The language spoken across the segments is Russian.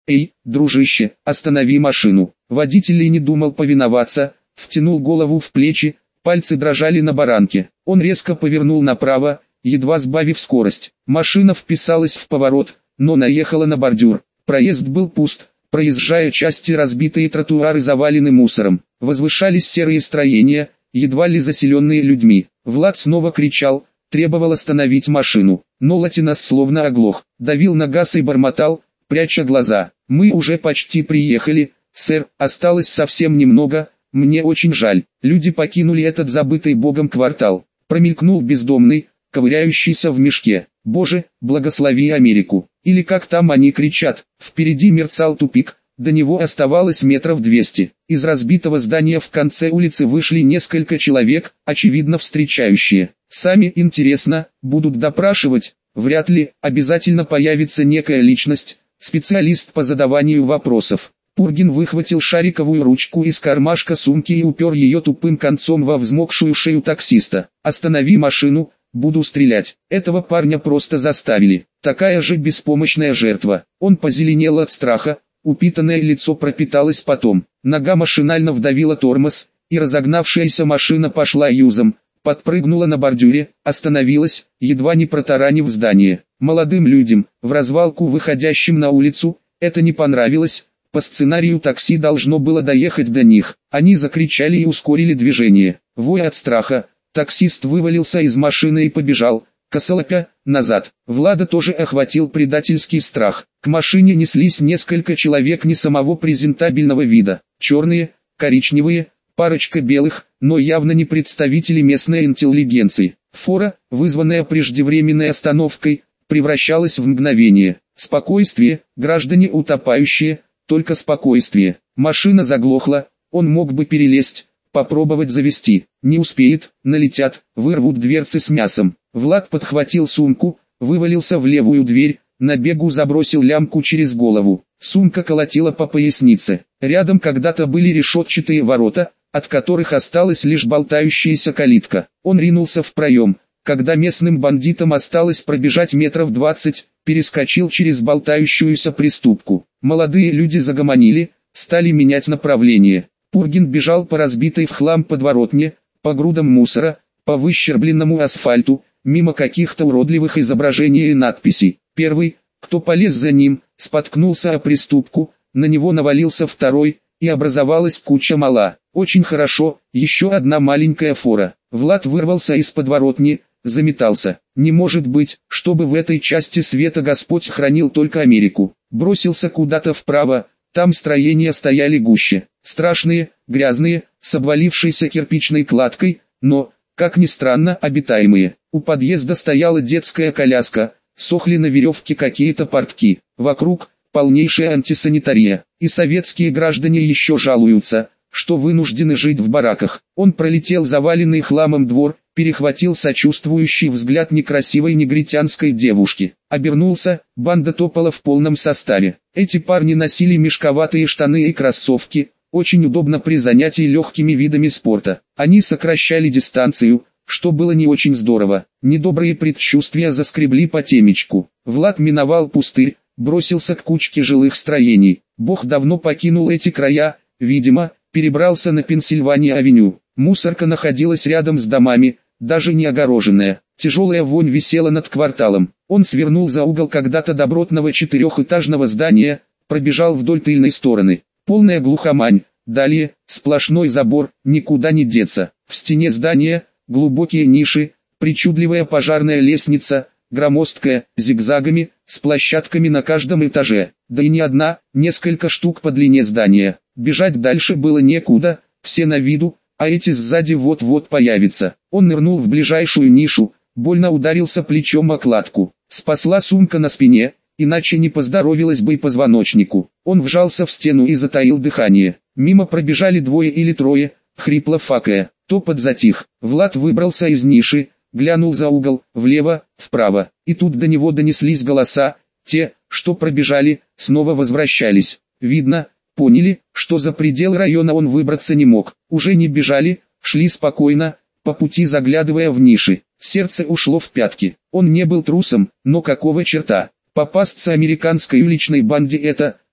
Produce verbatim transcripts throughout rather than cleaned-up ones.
«Эй, дружище, останови машину!» Водитель и не думал повиноваться, втянул голову в плечи, пальцы дрожали на баранке. Он резко повернул направо, едва сбавив скорость. Машина вписалась в поворот, но наехала на бордюр. Проезд был пуст, проезжая части разбитые тротуары завалены мусором. Возвышались серые строения, едва ли заселенные людьми. Влад снова кричал, требовал остановить машину. Но Латинос словно оглох, давил на газ и бормотал, пряча глаза. «Мы уже почти приехали, сэр, осталось совсем немного, мне очень жаль». Люди покинули этот забытый богом квартал. Промелькнул бездомный, ковыряющийся в мешке. «Боже, благослови Америку!» Или как там они кричат. Впереди мерцал тупик, до него оставалось метров двести. Из разбитого здания в конце улицы вышли несколько человек, очевидно встречающие. Сами, интересно, будут допрашивать? Вряд ли, обязательно появится некая личность, специалист по задаванию вопросов. Пургин выхватил шариковую ручку из кармашка сумки и упер ее тупым концом во взмокшую шею таксиста. «Останови машину, буду стрелять». Этого парня просто заставили. Такая же беспомощная жертва. Он позеленел от страха, упитанное лицо пропиталось потом. Нога машинально вдавила тормоз, и разогнавшаяся машина пошла юзом, подпрыгнула на бордюре, остановилась, едва не протаранив здание. Молодым людям, в развалку выходящим на улицу, это не понравилось. По сценарию такси должно было доехать до них. Они закричали и ускорили движение. Воя от страха, таксист вывалился из машины и побежал, косолапя, назад. Влада тоже охватил предательский страх. К машине неслись несколько человек не самого презентабельного вида. Черные, коричневые, парочка белых, но явно не представители местной интеллигенции. Фора, вызванная преждевременной остановкой, превращалась в мгновение. Спокойствие, граждане утопающие, только спокойствие. Машина заглохла, он мог бы перелезть, попробовать завести. Не успеет, налетят, вырвут дверцы с мясом. Влад подхватил сумку, вывалился в левую дверь, на бегу забросил лямку через голову. Сумка колотила по пояснице. Рядом когда-то были решетчатые ворота, от которых осталась лишь болтающаяся калитка. Он ринулся в проем. Когда местным бандитам осталось пробежать метров двадцать, перескочил через болтающуюся приступку. Молодые люди загомонили, стали менять направление. Пургин бежал по разбитой в хлам подворотне, по грудам мусора, по выщербленному асфальту, мимо каких-то уродливых изображений и надписей. Первый, кто полез за ним, споткнулся о приступку, на него навалился второй, и образовалась куча мала. Очень хорошо, еще одна маленькая фора. Влад вырвался из подворотни, заметался. Не может быть, чтобы в этой части света Господь хранил только Америку. Бросился куда-то вправо, там строения стояли гуще. Страшные, грязные, с обвалившейся кирпичной кладкой, но, как ни странно, обитаемые. У подъезда стояла детская коляска, сохли на веревке какие-то портки. Вокруг полнейшая антисанитария, и советские граждане еще жалуются, что вынуждены жить в бараках. Он пролетел заваленный хламом двор, перехватил сочувствующий взгляд некрасивой негритянской девушки. Обернулся, банда топала в полном составе. Эти парни носили мешковатые штаны и кроссовки, очень удобно при занятии легкими видами спорта. Они сокращали дистанцию, что было не очень здорово. Недобрые предчувствия заскребли по темечку. Влад миновал пустырь, бросился к кучке жилых строений. Бог давно покинул эти края, видимо, перебрался на Пенсильвания-авеню. Мусорка находилась рядом с домами, даже не огороженная. Тяжелая вонь висела над кварталом. Он свернул за угол когда-то добротного четырехэтажного здания, пробежал вдоль тыльной стороны. Полная глухомань. Далее, сплошной забор, никуда не деться. В стене здания, глубокие ниши, причудливая пожарная лестница, громоздкая, зигзагами, с площадками на каждом этаже. Да и не одна, несколько штук по длине здания. Бежать дальше было некуда, все на виду, а эти сзади вот-вот появятся. Он нырнул в ближайшую нишу, больно ударился плечом о кладку. Спасла сумка на спине, иначе не поздоровилась бы и позвоночнику. Он вжался в стену и затаил дыхание. Мимо пробежали двое или трое, хрипло факая. Топот затих. Влад выбрался из ниши, глянул за угол, влево, вправо. И тут до него донеслись голоса, те, что пробежали, снова возвращались. Видно, поняли, что за предел района он выбраться не мог. Уже не бежали, шли спокойно, по пути заглядывая в ниши. Сердце ушло в пятки. Он не был трусом, но какого черта? Попасться американской уличной банде — это,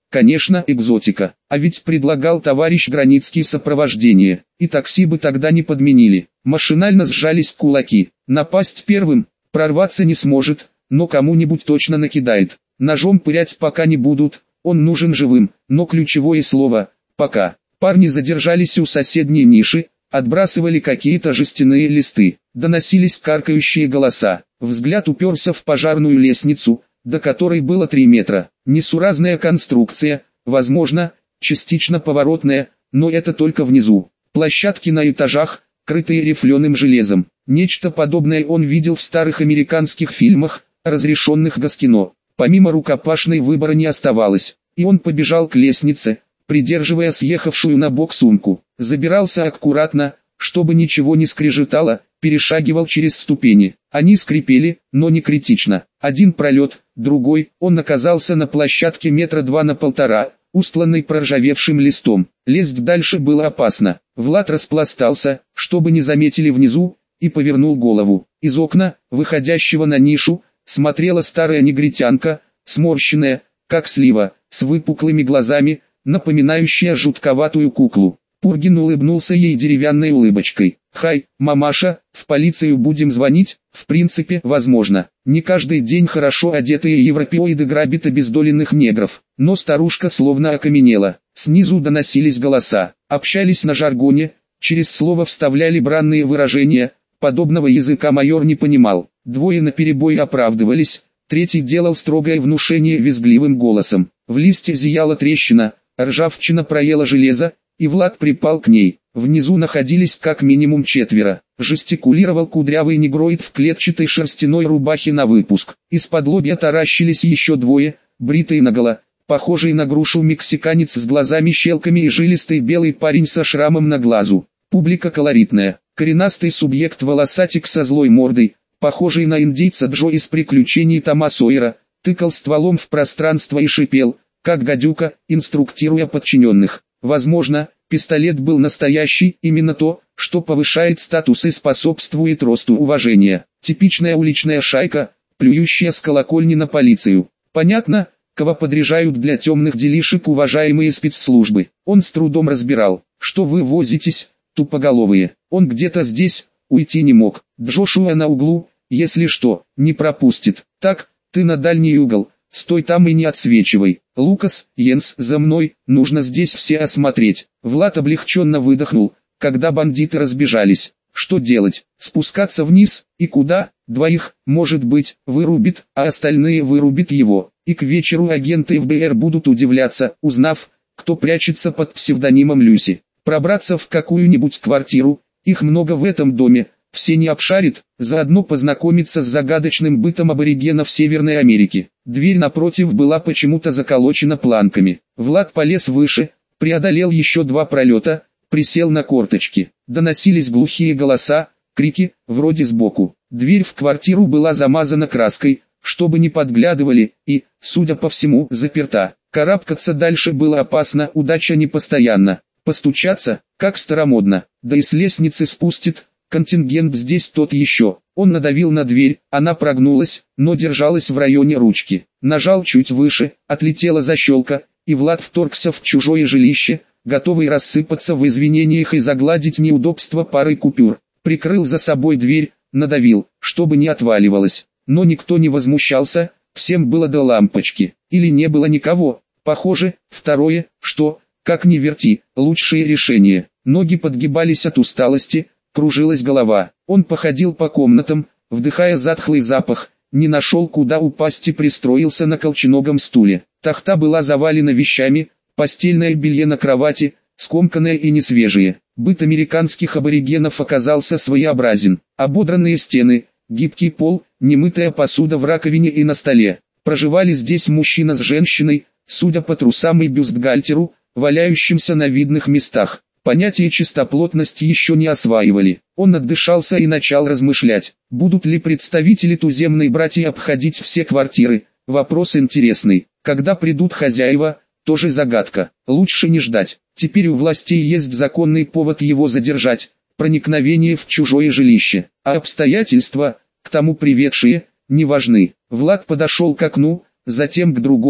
Конечно, экзотика. А ведь предлагал товарищ Границкий сопровождение. И такси бы тогда не подменили. Машинально сжались кулаки. Напасть первым, прорваться не сможет, но кому-нибудь точно накидает. Ножом пырять пока не будут, он нужен живым, но ключевое слово «пока». Парни задержались у соседней ниши, отбрасывали какие-то жестяные листы. Доносились каркающие голоса. Взгляд уперся в пожарную лестницу, до которой было три метра. Несуразная конструкция, возможно, частично поворотная, но это только внизу. Площадки на этажах, крытые рифленым железом. Нечто подобное он видел в старых американских фильмах, разрешенных Госкино. Помимо рукопашной выбора не оставалось, и он побежал к лестнице, придерживая съехавшую на бок сумку. Забирался аккуратно, чтобы ничего не скрежетало, перешагивал через ступени. Они скрипели, но не критично. Один пролет, другой, он оказался на площадке метра два на полтора, устланной проржавевшим листом. Лезть дальше было опасно. Влад распластался, чтобы не заметили внизу, и повернул голову. Из окна, выходящего на нишу, смотрела старая негритянка, сморщенная, как слива, с выпуклыми глазами, напоминающая жутковатую куклу. Пургин улыбнулся ей деревянной улыбочкой. «Хай, мамаша, в полицию будем звонить?» В принципе, возможно. Не каждый день хорошо одетые европеоиды грабят обездоленных негров. Но старушка словно окаменела. Снизу доносились голоса. Общались на жаргоне, через слово вставляли бранные выражения. Подобного языка майор не понимал. Двое наперебой оправдывались, третий делал строгое внушение визгливым голосом. В листе зияла трещина, ржавчина проела железо, и Влад припал к ней. Внизу находились как минимум четверо. Жестикулировал кудрявый негроид в клетчатой шерстяной рубахе на выпуск. Из-под лобья таращились еще двое, бритые наголо, похожий на грушу мексиканец с глазами-щелками и жилистый белый парень со шрамом на глазу. Публика колоритная. Коренастый субъект волосатик со злой мордой, похожий на индейца Джо из приключений Тома Сойера, тыкал стволом в пространство и шипел, как гадюка, инструктируя подчиненных. Возможно, пистолет был настоящий, именно то, что повышает статус и способствует росту уважения. Типичная уличная шайка, плюющая с колокольни на полицию. Понятно, кого подряжают для темных делишек уважаемые спецслужбы. Он с трудом разбирал, что вы возитесь, тупоголовые. Он где-то здесь, уйти не мог. Джошуа на углу, если что, не пропустит. Так, ты на дальний угол. Стой там и не отсвечивай. Лукас, Йенс, за мной, нужно здесь все осмотреть. Влад облегченно выдохнул, когда бандиты разбежались. Что делать? Спускаться вниз, и куда? Двоих, может быть, вырубит, а остальные вырубит его. И к вечеру агенты эф бэ эр будут удивляться, узнав, кто прячется под псевдонимом Люси. Пробраться в какую-нибудь квартиру, их много в этом доме, все не обшарит, заодно познакомиться с загадочным бытом аборигенов Северной Америки. Дверь напротив была почему-то заколочена планками. Влад полез выше, преодолел еще два пролета, присел на корточки. Доносились глухие голоса, крики, вроде сбоку. Дверь в квартиру была замазана краской, чтобы не подглядывали, и, судя по всему, заперта. Карабкаться дальше было опасно, удача непостоянна. Постучаться, как старомодно, да и с лестницы спустит. Контингент здесь тот еще. Он надавил на дверь, она прогнулась, но держалась в районе ручки. Нажал чуть выше, отлетела защелка, и Влад вторгся в чужое жилище, готовый рассыпаться в извинениях и загладить неудобства парой купюр. Прикрыл за собой дверь, надавил, чтобы не отваливалось. Но никто не возмущался, всем было до лампочки. Или не было никого. Похоже, второе, что, как ни верти, лучшее решение. Ноги подгибались от усталости, кружилась голова. Он походил по комнатам, вдыхая затхлый запах, не нашел куда упасть и пристроился на колченогом стуле. Тахта была завалена вещами, постельное белье на кровати, скомканное и несвежее. Быт американских аборигенов оказался своеобразен. Ободранные стены, гибкий пол, немытая посуда в раковине и на столе. Проживали здесь мужчина с женщиной, судя по трусам и бюстгальтеру, валяющимся на видных местах. Понятие чистоплотности еще не осваивали. Он отдышался и начал размышлять. Будут ли представители туземной братьи обходить все квартиры? Вопрос интересный. Когда придут хозяева, тоже загадка. Лучше не ждать. Теперь у властей есть законный повод его задержать. Проникновение в чужое жилище. А обстоятельства, к тому приведшие, не важны. Влад подошел к окну, затем к другому,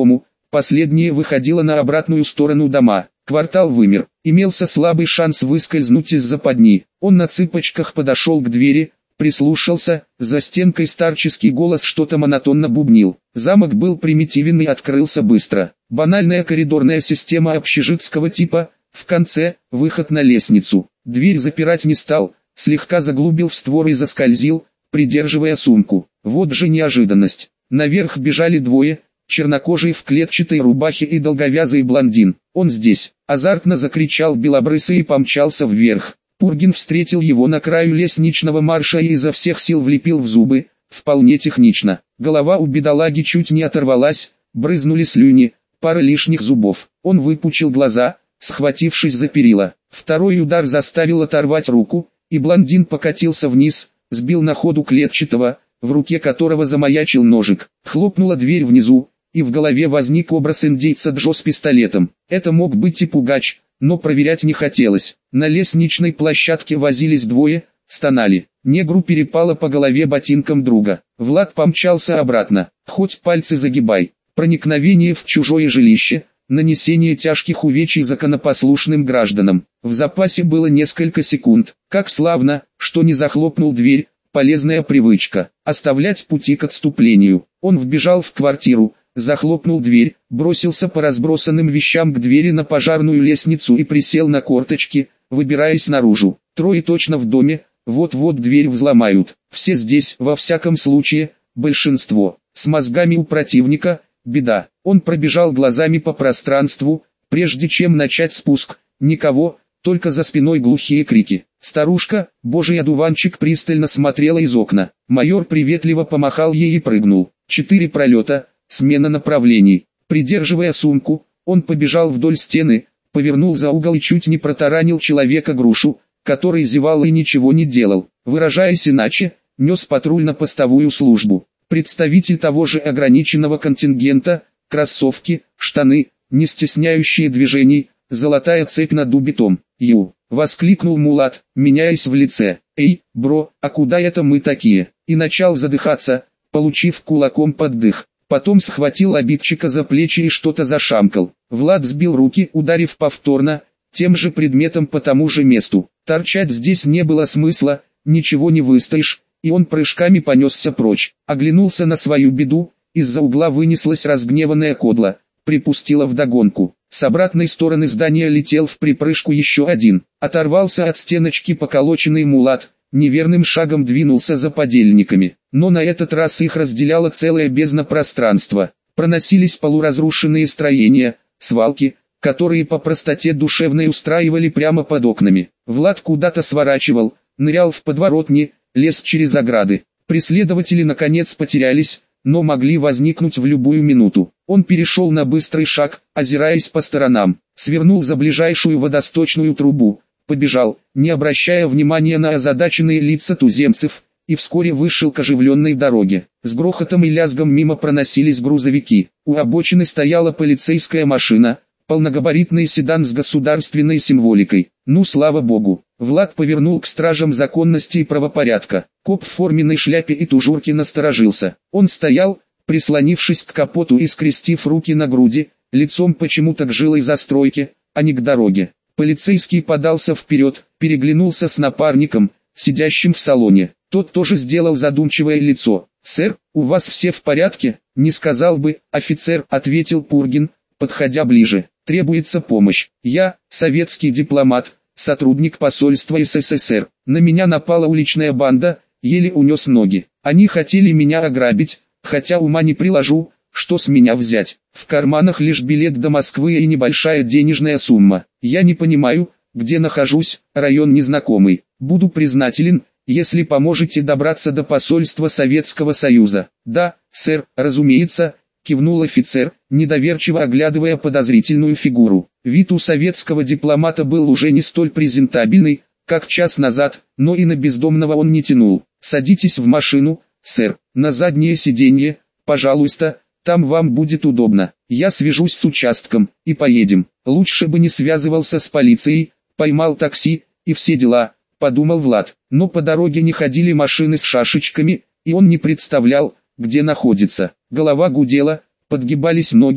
Последнее выходило на обратную сторону дома. Квартал вымер. Имелся слабый шанс выскользнуть из западни. Он на цыпочках подошел к двери, прислушался, за стенкой старческий голос что-то монотонно бубнил. Замок был примитивен и открылся быстро. Банальная коридорная система общежитского типа, в конце – выход на лестницу. Дверь запирать не стал, слегка заглубил в створ и заскользил, придерживая сумку. Вот же неожиданность. Наверх бежали двое, чернокожий в клетчатой рубахе и долговязый блондин. «Он здесь!» – азартно закричал белобрысый и помчался вверх. Пургин встретил его на краю лестничного марша и изо всех сил влепил в зубы, вполне технично. Голова у бедолаги чуть не оторвалась, брызнули слюни, пара лишних зубов. Он выпучил глаза, схватившись за перила. Второй удар заставил оторвать руку, и блондин покатился вниз, сбил на ходу клетчатого, в руке которого замаячил ножик. Хлопнула дверь внизу, и в голове возник образ индейца Джо с пистолетом. Это мог быть и пугач, но проверять не хотелось. На лестничной площадке возились двое, стонали. Негру перепало по голове ботинком друга. Влад помчался обратно. Хоть пальцы загибай. Проникновение в чужое жилище, нанесение тяжких увечий законопослушным гражданам. В запасе было несколько секунд. Как славно, что не захлопнул дверь, полезная привычка. Оставлять пути к отступлению. Он вбежал в квартиру, захлопнул дверь, бросился по разбросанным вещам к двери на пожарную лестницу и присел на корточки, выбираясь наружу. Трое точно в доме, вот-вот дверь взломают. Все здесь, во всяком случае, большинство. С мозгами у противника – беда. Он пробежал глазами по пространству, прежде чем начать спуск. Никого, только за спиной глухие крики. Старушка, божий одуванчик, пристально смотрела из окна. Майор приветливо помахал ей и прыгнул. Четыре пролета. Смена направлений. Придерживая сумку, он побежал вдоль стены, повернул за угол и чуть не протаранил человека-грушу, который зевал и ничего не делал. Выражаясь иначе, нес патруль на постовую службу. Представитель того же ограниченного контингента, кроссовки, штаны, не стесняющие движений, золотая цепь над убитом. «Ю!» — воскликнул Мулат, меняясь в лице. «Эй, бро, а куда это мы такие?» И начал задыхаться, получив кулаком под дых. Потом схватил обидчика за плечи и что-то зашамкал. Влад сбил руки, ударив повторно, тем же предметом по тому же месту. Торчать здесь не было смысла, ничего не выстоишь, и он прыжками понесся прочь. Оглянулся на свою беду, из-за угла вынеслась разгневанная кодла, припустила вдогонку. С обратной стороны здания летел в припрыжку еще один. Оторвался от стеночки поколоченный Мулат, неверным шагом двинулся за подельниками. Но на этот раз их разделяло целое бездна пространства. Проносились полуразрушенные строения, свалки, которые по простоте душевной устраивали прямо под окнами. Влад куда-то сворачивал, нырял в подворотни, лез через ограды. Преследователи наконец потерялись, но могли возникнуть в любую минуту. Он перешел на быстрый шаг, озираясь по сторонам, свернул за ближайшую водосточную трубу, побежал, не обращая внимания на озадаченные лица туземцев, и вскоре вышел к оживленной дороге. С грохотом и лязгом мимо проносились грузовики. У обочины стояла полицейская машина, полногабаритный седан с государственной символикой. Ну слава богу. Влад повернул к стражам законности и правопорядка. Коп в форменной шляпе и тужурке насторожился. Он стоял, прислонившись к капоту и скрестив руки на груди, лицом почему-то к жилой застройке, а не к дороге. Полицейский подался вперед, переглянулся с напарником, сидящим в салоне. Тот тоже сделал задумчивое лицо. «Сэр, у вас все в порядке?» «Не сказал бы, офицер», — ответил Пургин, подходя ближе. «Требуется помощь. Я, советский дипломат, сотрудник посольства СССР. На меня напала уличная банда, еле унес ноги. Они хотели меня ограбить, хотя ума не приложу, что с меня взять. В карманах лишь билет до Москвы и небольшая денежная сумма. Я не понимаю, где нахожусь, район незнакомый. Буду признателен, если поможете добраться до посольства Советского Союза». «Да, сэр, разумеется», — кивнул офицер, недоверчиво оглядывая подозрительную фигуру. Вид у советского дипломата был уже не столь презентабельный, как час назад, но и на бездомного он не тянул. «Садитесь в машину, сэр, на заднее сиденье, пожалуйста, там вам будет удобно. Я свяжусь с участком, и поедем. Лучше бы не связывался с полицией, поймал такси, и все дела», — подумал Влад. Но по дороге не ходили машины с шашечками, и он не представлял, где находится. Голова гудела, подгибались ноги,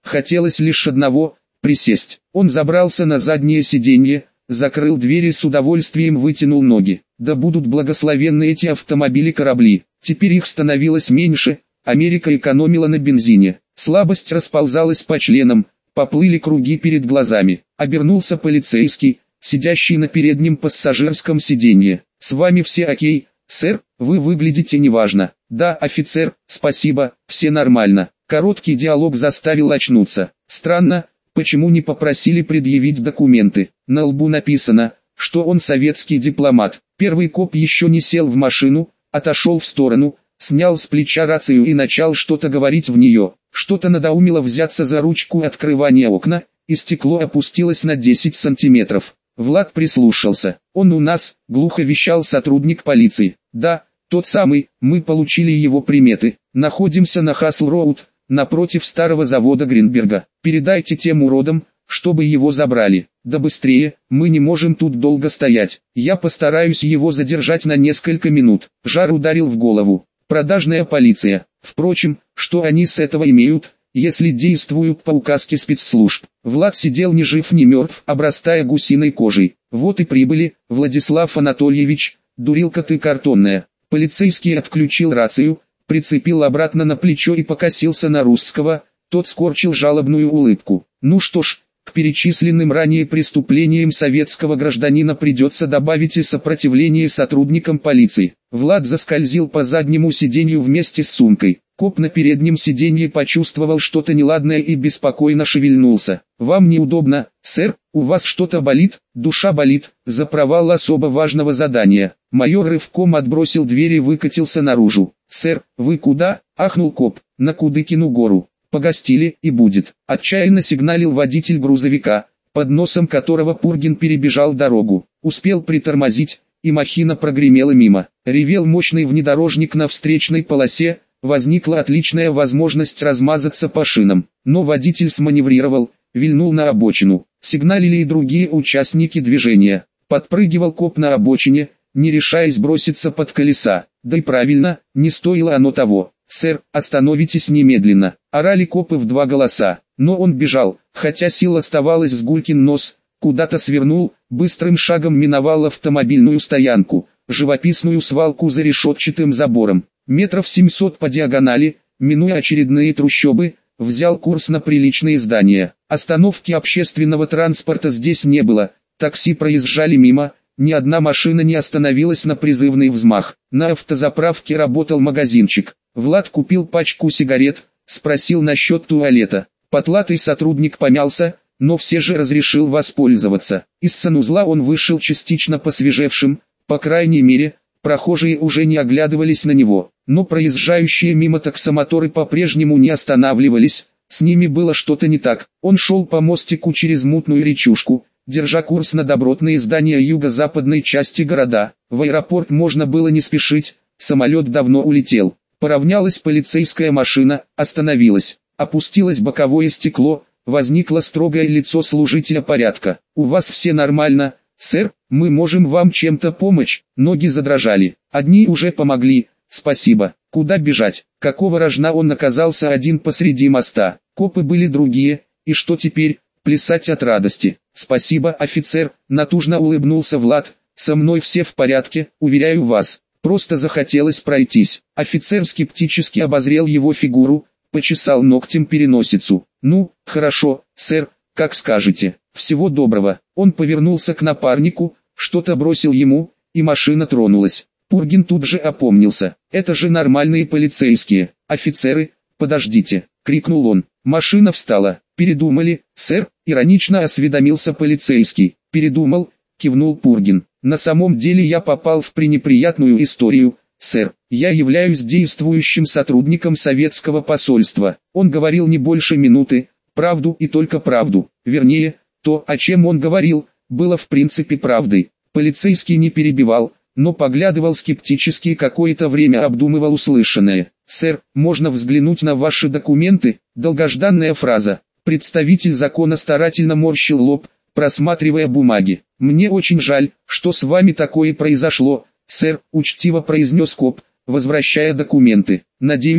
Хотелось лишь одного – присесть. Он забрался на заднее сиденье, закрыл двери и с удовольствием вытянул ноги. Да будут благословенны эти автомобили-корабли. Теперь их становилось меньше, Америка экономила на бензине. Слабость расползалась по членам, поплыли круги перед глазами. Обернулся полицейский, сидящий на переднем пассажирском сиденье. «С вами все окей, сэр, вы выглядите неважно». «Да, офицер, спасибо, все нормально». Короткий диалог заставил очнуться. Странно, почему не попросили предъявить документы. На лбу написано, что он советский дипломат. Первый коп еще не сел в машину, отошел в сторону, снял с плеча рацию и начал что-то говорить в нее. Что-то надоумило взяться за ручку открывания окна, и стекло опустилось на десять сантиметров. Влад прислушался. «Он у нас», — глухо вещал сотрудник полиции. «Да, тот самый, мы получили его приметы. Находимся на Хасл-Роуд, напротив старого завода Гринберга. Передайте тем уродам, чтобы его забрали. Да быстрее, мы не можем тут долго стоять. Я постараюсь его задержать на несколько минут». Жар ударил в голову. Продажная полиция. Впрочем, что они с этого имеют, если действуют по указке спецслужб? Влад сидел ни жив ни мертв, обрастая гусиной кожей. «Вот и прибыли, Владислав Анатольевич, дурилка ты картонная». Полицейский отключил рацию, прицепил обратно на плечо и покосился на русского, тот скорчил жалобную улыбку. «Ну что ж, к перечисленным ранее преступлениям советского гражданина придется добавить и сопротивление сотрудникам полиции». Влад заскользил по заднему сиденью вместе с сумкой. Коп на переднем сиденье почувствовал что-то неладное и беспокойно шевельнулся. «Вам неудобно, сэр? У вас что-то болит? Душа болит?» За провал особо важного задания. Майор рывком отбросил дверь и выкатился наружу. «Сэр, вы куда?» – ахнул коп. «На Кудыкину гору. Погостили, и будет». Отчаянно сигналил водитель грузовика, под носом которого Пургин перебежал дорогу. Успел притормозить, и махина прогремела мимо. Ревел мощный внедорожник на встречной полосе. Возникла отличная возможность размазаться по шинам, но водитель сманеврировал, вильнул на обочину. Сигналили и другие участники движения. Подпрыгивал коп на обочине, не решаясь броситься под колеса. Да и правильно, не стоило оно того. «Сэр, остановитесь немедленно!» Орали копы в два голоса. Но он бежал, хотя сил оставалось с гулькин нос, куда-то свернул, быстрым шагом миновал автомобильную стоянку, живописную свалку за решетчатым забором. Метров семьсот по диагонали, минуя очередные трущобы, взял курс на приличные здания. Остановки общественного транспорта здесь не было, такси проезжали мимо, ни одна машина не остановилась на призывный взмах. На автозаправке работал магазинчик. Влад купил пачку сигарет, спросил насчет туалета. Потлатый сотрудник помялся, но все же разрешил воспользоваться. Из санузла он вышел частично посвежевшим, по крайней мере, прохожие уже не оглядывались на него, но проезжающие мимо таксомоторы по-прежнему не останавливались, с ними было что-то не так. Он шел по мостику через мутную речушку, держа курс на добротные здания юго-западной части города. В аэропорт можно было не спешить, самолет давно улетел. Поравнялась полицейская машина, остановилась, опустилось боковое стекло, возникло строгое лицо служителя порядка. «У вас все нормально, сэр, мы можем вам чем-то помочь?» Ноги задрожали. Одни уже помогли, спасибо. Куда бежать? Какого рожна он оказался один посреди моста? Копы были другие, и что теперь? Плясать от радости. «Спасибо, офицер», натужно улыбнулся Влад, «со мной все в порядке, уверяю вас. Просто захотелось пройтись». Офицер скептически обозрел его фигуру, почесал ногтем переносицу. «Ну, хорошо, сэр, как скажете. Всего доброго». Он повернулся к напарнику, что-то бросил ему, и машина тронулась. Пургин тут же опомнился. «Это же нормальные полицейские. Офицеры, подождите!» — крикнул он. Машина встала. «Передумали, сэр?» — иронично осведомился полицейский. «Передумал», — кивнул Пургин. «На самом деле я попал в пренеприятную историю, сэр. Я являюсь действующим сотрудником советского посольства». Он говорил не больше минуты, правду и только правду. Вернее, то, о чем он говорил, было в принципе правдой. Полицейский не перебивал, но поглядывал скептически и какое-то время обдумывал услышанное. «Сэр, можно взглянуть на ваши документы?» Долгожданная фраза. Представитель закона старательно морщил лоб, просматривая бумаги. «Мне очень жаль, что с вами такое произошло, сэр», — учтиво произнес коп, возвращая документы. «Надеюсь,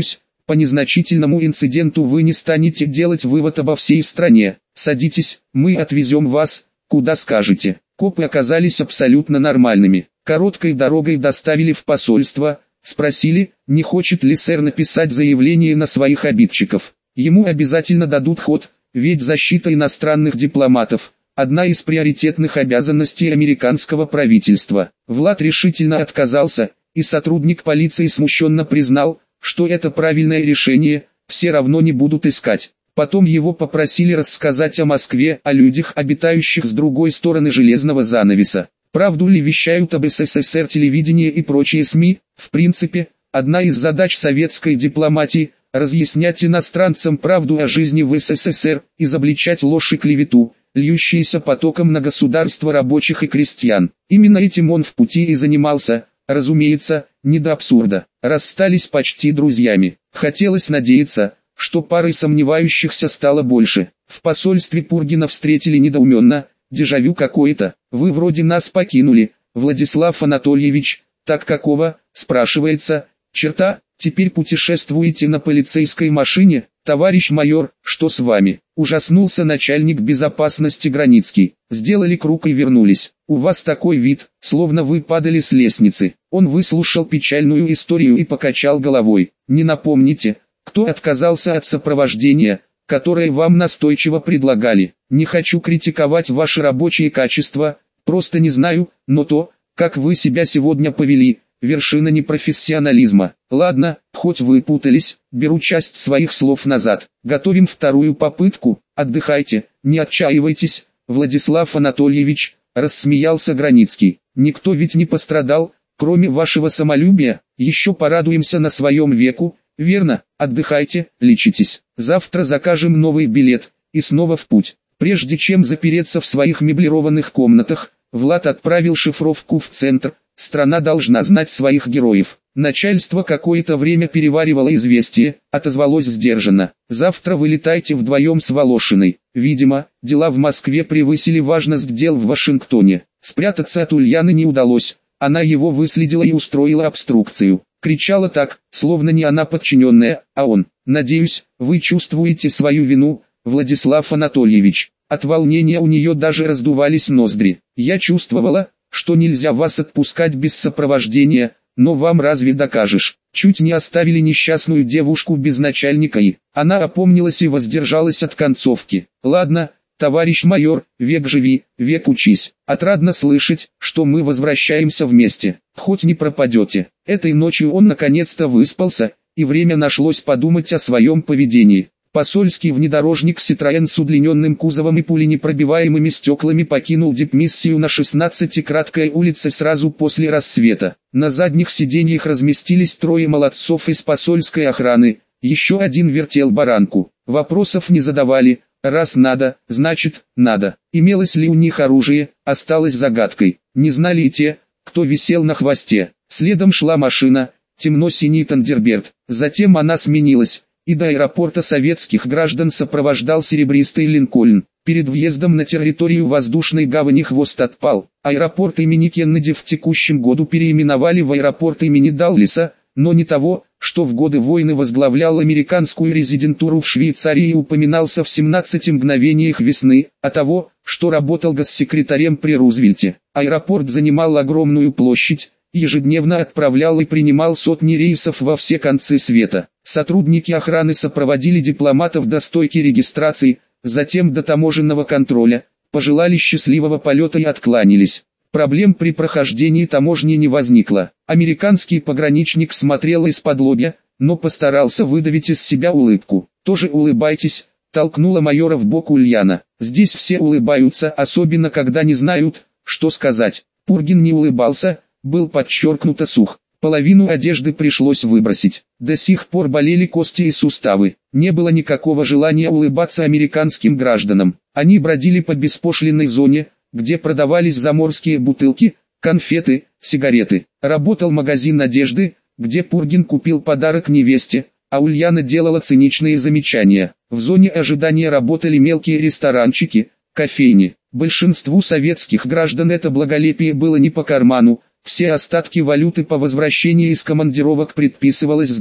По незначительному инциденту вы не станете делать вывод обо всей стране. Садитесь, мы отвезем вас, куда скажете. Копы оказались абсолютно нормальными. Короткой дорогой доставили в посольство, спросили, не хочет ли сэр написать заявление на своих обидчиков. Ему обязательно дадут ход, ведь защита иностранных дипломатов – одна из приоритетных обязанностей американского правительства. Влад решительно отказался, и сотрудник полиции смущенно признал, что это правильное решение, все равно не будут искать. Потом его попросили рассказать о Москве, о людях, обитающих с другой стороны железного занавеса. Правду ли вещают об СССР телевидение и прочие СМИ? В принципе, одна из задач советской дипломатии – разъяснять иностранцам правду о жизни в СССР, изобличать ложь и клевету, льющиеся потоком на государство рабочих и крестьян. Именно этим он в пути и занимался, разумеется, не до абсурда. Расстались почти друзьями. Хотелось надеяться, что парой сомневающихся стало больше. В посольстве Пургина встретили недоуменно: дежавю какое-то, вы вроде нас покинули, Владислав Анатольевич, так какого, спрашивается, черта, теперь путешествуете на полицейской машине, товарищ майор, что с вами? Ужаснулся начальник безопасности Границкий. Сделали круг и вернулись. У вас такой вид, словно вы падали с лестницы. Он выслушал печальную историю и покачал головой. Не напомните, кто отказался от сопровождения, которое вам настойчиво предлагали? Не хочу критиковать ваши рабочие качества, просто не знаю, но то, как вы себя сегодня повели, вершина непрофессионализма. Ладно, хоть вы путались, беру часть своих слов назад. Готовим вторую попытку, отдыхайте, не отчаивайтесь, Владислав Анатольевич, рассмеялся Границкий. Никто ведь не пострадал, кроме вашего самолюбия, еще порадуемся на своем веку, верно? Отдыхайте, лечитесь. Завтра закажем новый билет, и снова в путь. Прежде чем запереться в своих меблированных комнатах, Влад отправил шифровку в центр. Страна должна знать своих героев. Начальство какое-то время переваривало известие, отозвалось сдержанно. Завтра вылетайте вдвоем с Волошиной. Видимо, дела в Москве превысили важность дел в Вашингтоне. Спрятаться от Ульяны не удалось. Она его выследила и устроила обструкцию. Кричала так, словно не она подчиненная, а он. Надеюсь, вы чувствуете свою вину, Владислав Анатольевич. От волнения у нее даже раздувались ноздри. Я чувствовала, что нельзя вас отпускать без сопровождения, но вам разве докажешь? Чуть не оставили несчастную девушку без начальника и... Она опомнилась и воздержалась от концовки. Ладно, товарищ майор, век живи, век учись. Отрадно слышать, что мы возвращаемся вместе, хоть не пропадете. Этой ночью он наконец-то выспался, и время нашлось подумать о своем поведении. Посольский внедорожник Citroën с удлиненным кузовом и пуленепробиваемыми стеклами покинул дипмиссию на шестнадцатой краткой улице сразу после рассвета. На задних сиденьях разместились трое молодцов из посольской охраны, еще один вертел баранку. Вопросов не задавали, раз надо, значит, надо. Имелось ли у них оружие, осталось загадкой. Не знали и те, кто висел на хвосте. Следом шла машина, темно-синий Тандерберт, затем она сменилась. И до аэропорта советских граждан сопровождал серебристый Линкольн. Перед въездом на территорию воздушной гавани хвост отпал. Аэропорт имени Кеннеди в текущем году переименовали в аэропорт имени Даллеса, но не того, что в годы войны возглавлял американскую резидентуру в Швейцарии и упоминался в семнадцати мгновениях весны, а того, что работал госсекретарем при Рузвельте. Аэропорт занимал огромную площадь, ежедневно отправлял и принимал сотни рейсов во все концы света. Сотрудники охраны сопроводили дипломатов до стойки регистрации, затем до таможенного контроля, пожелали счастливого полета и откланялись. Проблем при прохождении таможни не возникло. Американский пограничник смотрел из-под лобья, но постарался выдавить из себя улыбку. «Тоже улыбайтесь», — толкнула майора в бок Ульяна. «Здесь все улыбаются, особенно когда не знают, что сказать». Пургин не улыбался, был подчеркнуто сух. Половину одежды пришлось выбросить. До сих пор болели кости и суставы. Не было никакого желания улыбаться американским гражданам. Они бродили по беспошлинной зоне, где продавались заморские бутылки, конфеты, сигареты. Работал магазин одежды, где Пургин купил подарок невесте, а Ульяна делала циничные замечания. В зоне ожидания работали мелкие ресторанчики, кофейни. Большинству советских граждан это благолепие было не по карману. Все остатки валюты по возвращении из командировок предписывалось сдать.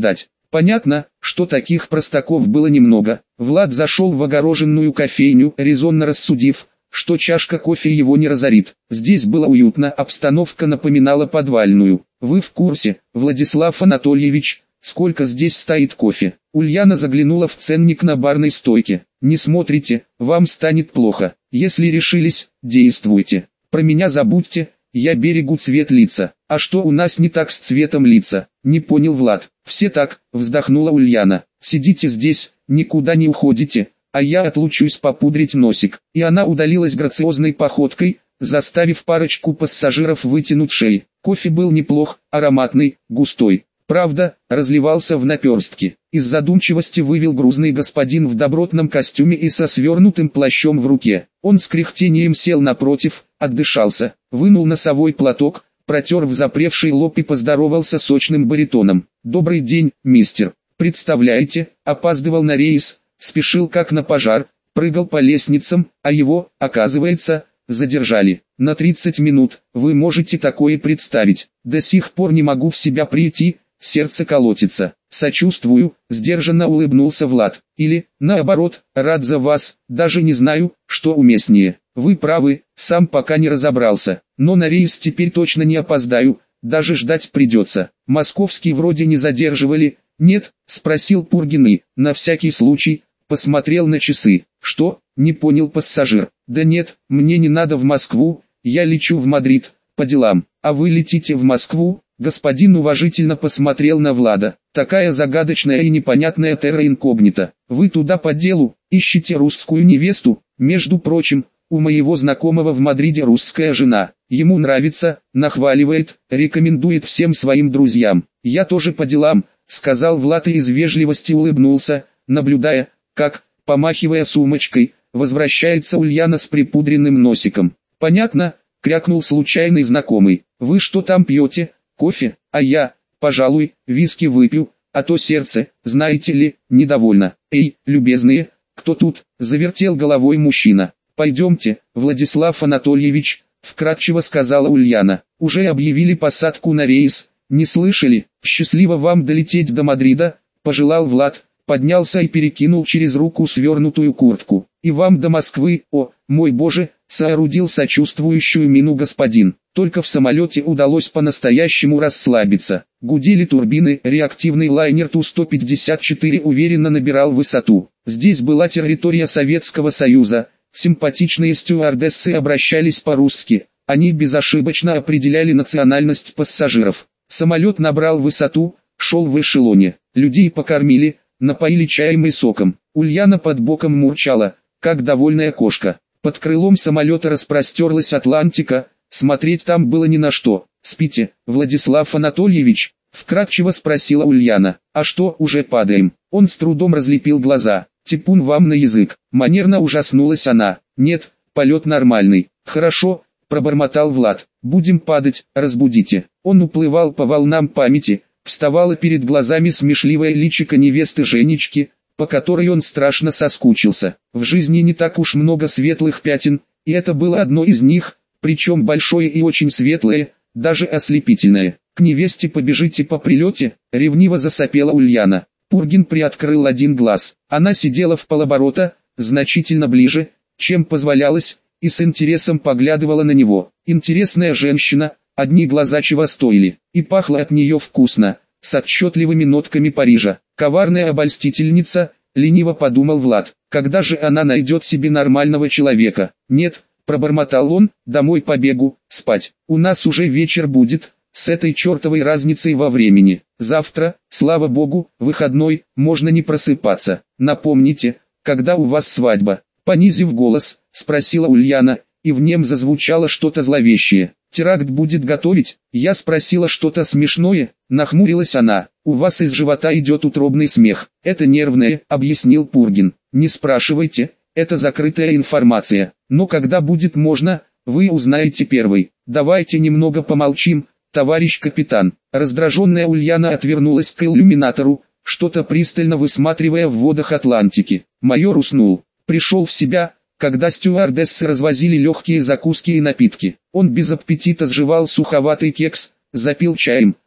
Понятно, что таких простаков было немного. Влад зашел в огороженную кофейню, резонно рассудив, что чашка кофе его не разорит. Здесь было уютно, обстановка напоминала подвальную. Вы в курсе, Владислав Анатольевич, сколько здесь стоит кофе? Ульяна заглянула в ценник на барной стойке. Не смотрите, вам станет плохо. Если решились, действуйте. Про меня забудьте, я берегу цвет лица. А что у нас не так с цветом лица? Не понял Влад. Все так, вздохнула Ульяна. Сидите здесь, никуда не уходите, а я отлучусь попудрить носик. И она удалилась грациозной походкой, заставив парочку пассажиров вытянуть шеи. Кофе был неплох, ароматный, густой. Правда, разливался в наперстке. Из задумчивости вывел грузный господин в добротном костюме и со свернутым плащом в руке. Он с кряхтением сел напротив, отдышался, вынул носовой платок, протер взапревший лоб и поздоровался сочным баритоном. «Добрый день, мистер. Представляете, опаздывал на рейс, спешил как на пожар, прыгал по лестницам, а его, оказывается, задержали. На тридцать минут, вы можете такое представить. До сих пор не могу в себя прийти, сердце колотится. Сочувствую», — сдержанно улыбнулся Влад. «Или, наоборот, рад за вас, даже не знаю, что уместнее. Вы правы, сам пока не разобрался, но на рейс теперь точно не опоздаю, даже ждать придется. Московский вроде не задерживали». «Нет?» — спросил Пургин и, на всякий случай, посмотрел на часы. «Что?» — не понял пассажир. «Да нет, мне не надо в Москву, я лечу в Мадрид, по делам». «А вы летите в Москву?» Господин уважительно посмотрел на Влада. «Такая загадочная и непонятная терра инкогнита. Вы туда по делу, ищете русскую невесту? Между прочим, у моего знакомого в Мадриде русская жена. Ему нравится, нахваливает, рекомендует всем своим друзьям. Я тоже по делам», — сказал Влад и из вежливости улыбнулся, наблюдая, как, помахивая сумочкой, возвращается Ульяна с припудренным носиком. «Понятно», — крякнул случайный знакомый. «Вы что там пьете? Кофе? А я, пожалуй, виски выпью, а то сердце, знаете ли, недовольно». «Эй, любезные, кто тут?» — завертел головой мужчина. «Пойдемте, Владислав Анатольевич», — вкратчиво сказала Ульяна. «Уже объявили посадку на рейс, не слышали? Счастливо вам долететь до Мадрида», — пожелал Влад, поднялся и перекинул через руку свернутую куртку. «И вам до Москвы, о, мой боже», — соорудил сочувствующую мину господин. Только в самолете удалось по-настоящему расслабиться. Гудели турбины, реактивный лайнер Ту сто пятьдесят четыре уверенно набирал высоту. Здесь была территория Советского Союза, симпатичные стюардессы обращались по-русски, они безошибочно определяли национальность пассажиров. Самолет набрал высоту, шел в эшелоне, людей покормили, напоили чаем и соком. Ульяна под боком мурчала, как довольная кошка. Под крылом самолета распростерлась Атлантика, смотреть там было ни на что. «Спите, Владислав Анатольевич?» — вкратчиво спросила Ульяна. «А что, уже падаем?» Он с трудом разлепил глаза. «Типун вам на язык!» Манерно ужаснулась она. «Нет, полет нормальный». «Хорошо», — пробормотал Влад. «Будем падать, разбудите». Он уплывал по волнам памяти, вставала перед глазами смешливая личико невесты Женечки, по которой он страшно соскучился. В жизни не так уж много светлых пятен, и это было одно из них, причем большое и очень светлое, даже ослепительное. «К невесте побежите по прилете», — ревниво засопела Ульяна. Пургин приоткрыл один глаз. Она сидела в полоборота, значительно ближе, чем позволялось, и с интересом поглядывала на него. Интересная женщина, одни глаза чего стоили, и пахло от нее вкусно, с отчетливыми нотками Парижа. Коварная обольстительница, лениво подумал Влад. Когда же она найдет себе нормального человека? Нет, пробормотал он, домой побегу, спать. У нас уже вечер будет, с этой чертовой разницей во времени. Завтра, слава богу, выходной, можно не просыпаться. Напомните, когда у вас свадьба? Понизив голос, спросила Ульяна, и в нем зазвучало что-то зловещее. «Теракт будет готовить?» Я спросила что-то смешное, нахмурилась она. «У вас из живота идет утробный смех. Это нервное», — объяснил Пургин. «Не спрашивайте, это закрытая информация. Но когда будет можно, вы узнаете первый. Давайте немного помолчим, товарищ капитан». Раздраженная Ульяна отвернулась к иллюминатору, что-то пристально высматривая в водах Атлантики. Майор уснул. Пришел в себя, когда стюардессы развозили легкие закуски и напитки. Он без аппетита сживал суховатый кекс, запил чаем,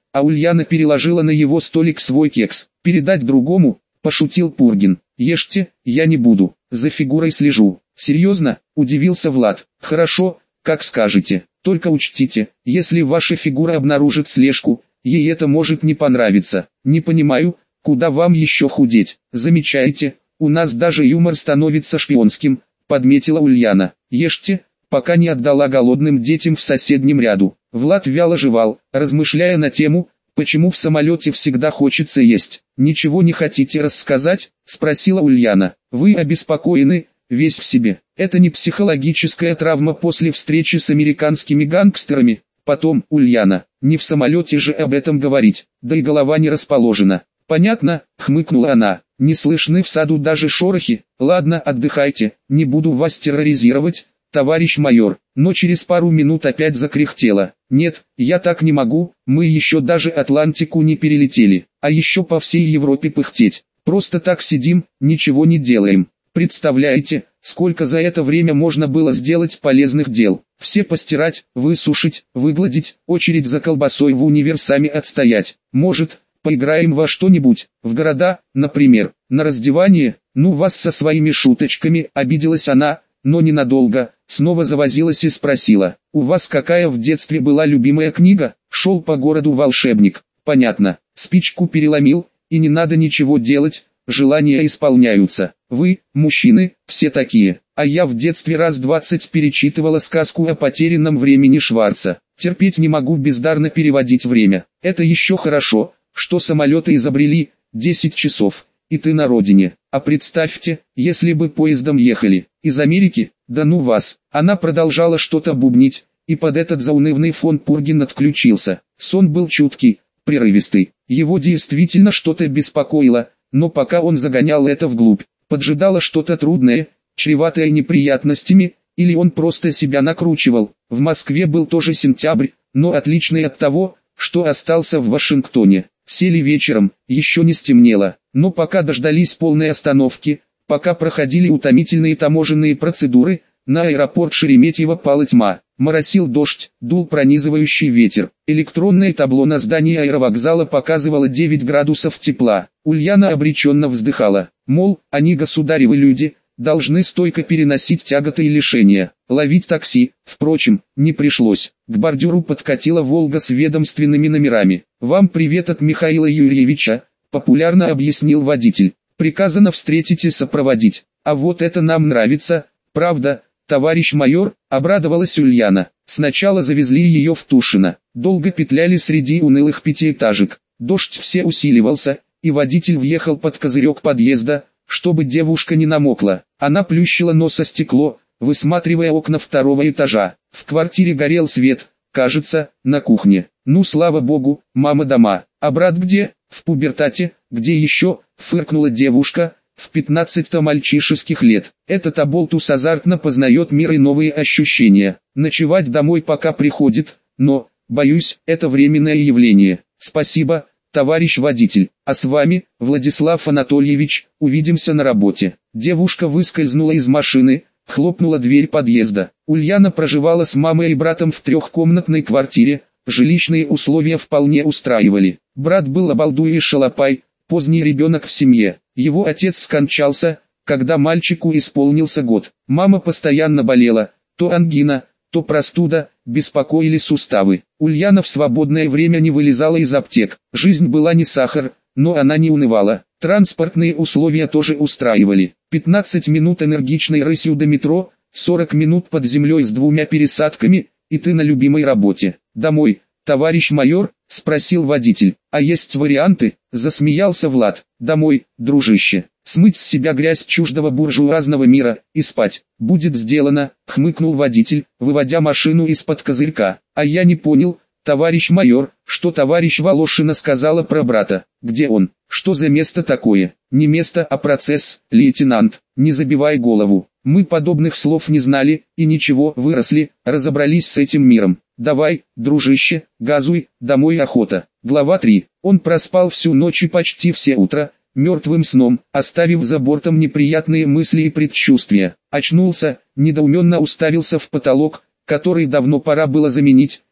а Ульяна переложила на его столик свой кекс. «Передать другому?» – пошутил Пургин. «Ешьте, я не буду, за фигурой слежу». «Серьезно?» – удивился Влад. «Хорошо, как скажете. Только учтите, если ваша фигура обнаружит слежку, ей это может не понравиться. Не понимаю, куда вам еще худеть. Замечаете, у нас даже юмор становится шпионским», – подметила Ульяна. «Ешьте, пока не отдала голодным детям в соседнем ряду». Влад вяло жевал, размышляя на тему, почему в самолете всегда хочется есть. «Ничего не хотите рассказать?» – спросила Ульяна. «Вы обеспокоены, весь в себе. Это не психологическая травма после встречи с американскими гангстерами. Потом, Ульяна, не в самолете же об этом говорить, да и голова не расположена». «Понятно», — хмыкнула она, — «не слышны в саду даже шорохи. Ладно, отдыхайте, не буду вас терроризировать, товарищ майор». Но через пару минут опять закряхтела. «Нет, я так не могу, мы еще даже Атлантику не перелетели, а еще по всей Европе пыхтеть. Просто так сидим, ничего не делаем. Представляете, сколько за это время можно было сделать полезных дел? Все постирать, высушить, выгладить, очередь за колбасой в универсаме отстоять. Может, поиграем во что-нибудь, в города, например, на раздевание?» «Ну вас со своими шуточками», — обиделась она, но ненадолго, снова завозилась и спросила: «У вас какая в детстве была любимая книга?» «Шел по городу волшебник». «Понятно, спичку переломил, и не надо ничего делать, желания исполняются. Вы, мужчины, все такие. А я в детстве раз двадцать перечитывала сказку о потерянном времени Шварца. Терпеть не могу бездарно переводить время. Это еще хорошо, что самолеты изобрели, десять часов, и ты на родине. А представьте, если бы поездом ехали, из Америки, да ну вас». Она продолжала что-то бубнить, и под этот заунывный фон Пургин отключился. Сон был чуткий, прерывистый. Его действительно что-то беспокоило, но пока он загонял это вглубь, поджидало что-то трудное, чреватое неприятностями, или он просто себя накручивал. В Москве был тоже сентябрь, но отличный от того, что остался в Вашингтоне. Сели вечером, еще не стемнело, но пока дождались полной остановки, пока проходили утомительные таможенные процедуры, на аэропорт Шереметьево пала тьма. Моросил дождь, дул пронизывающий ветер. Электронное табло на здании аэровокзала показывало девять градусов тепла. Ульяна обреченно вздыхала, мол, они государевы люди, должны стойко переносить тяготы и лишения. Ловить такси, впрочем, не пришлось. К бордюру подкатила «Волга» с ведомственными номерами. «Вам привет от Михаила Юрьевича», — популярно объяснил водитель. «Приказано встретить и сопроводить. А вот это нам нравится, правда, товарищ майор?» — обрадовалась Ульяна. Сначала завезли ее в Тушино. Долго петляли среди унылых пятиэтажек. Дождь все усиливался, и водитель въехал под козырек подъезда, чтобы девушка не намокла. Она плющила нос о стекло, высматривая окна второго этажа. В квартире горел свет, кажется, на кухне. «Ну слава богу, мама дома. А брат где?» «В пубертате, где еще?» — фыркнула девушка, в пятнадцать-то мальчишеских лет. Этот оболтус азартно познает мир и новые ощущения. Ночевать домой пока приходит, но, боюсь, это временное явление. «Спасибо, товарищ водитель, а с вами, Владислав Анатольевич, увидимся на работе». Девушка выскользнула из машины, хлопнула дверь подъезда. Ульяна проживала с мамой и братом в трехкомнатной квартире, жилищные условия вполне устраивали. Брат был обалдуй и шалопай, поздний ребенок в семье. Его отец скончался, когда мальчику исполнился год. Мама постоянно болела, то ангина, то простуда, беспокоили суставы. Ульяна в свободное время не вылезала из аптек. Жизнь была не сахар, но она не унывала. Транспортные условия тоже устраивали. пятнадцать минут энергичной рысью до метро, сорок минут под землей с двумя пересадками, и ты на любимой работе. «Домой, товарищ майор?» — спросил водитель. «А есть варианты?» — засмеялся Влад. «Домой, дружище. Смыть с себя грязь чуждого буржуазного мира, и спать. Будет сделано», — хмыкнул водитель, выводя машину из-под козырька. «А я не понял, товарищ майор, что товарищ Волошина сказала про брата. Где он? Что за место такое?» «Не место, а процесс, лейтенант. Не забивай голову. Мы подобных слов не знали, и ничего, выросли, разобрались с этим миром. Давай, дружище, газуй, домой охота». Глава три. Он проспал всю ночь и почти все утро, мертвым сном, оставив за бортом неприятные мысли и предчувствия. Очнулся, недоуменно уставился в потолок, который давно пора было заменить,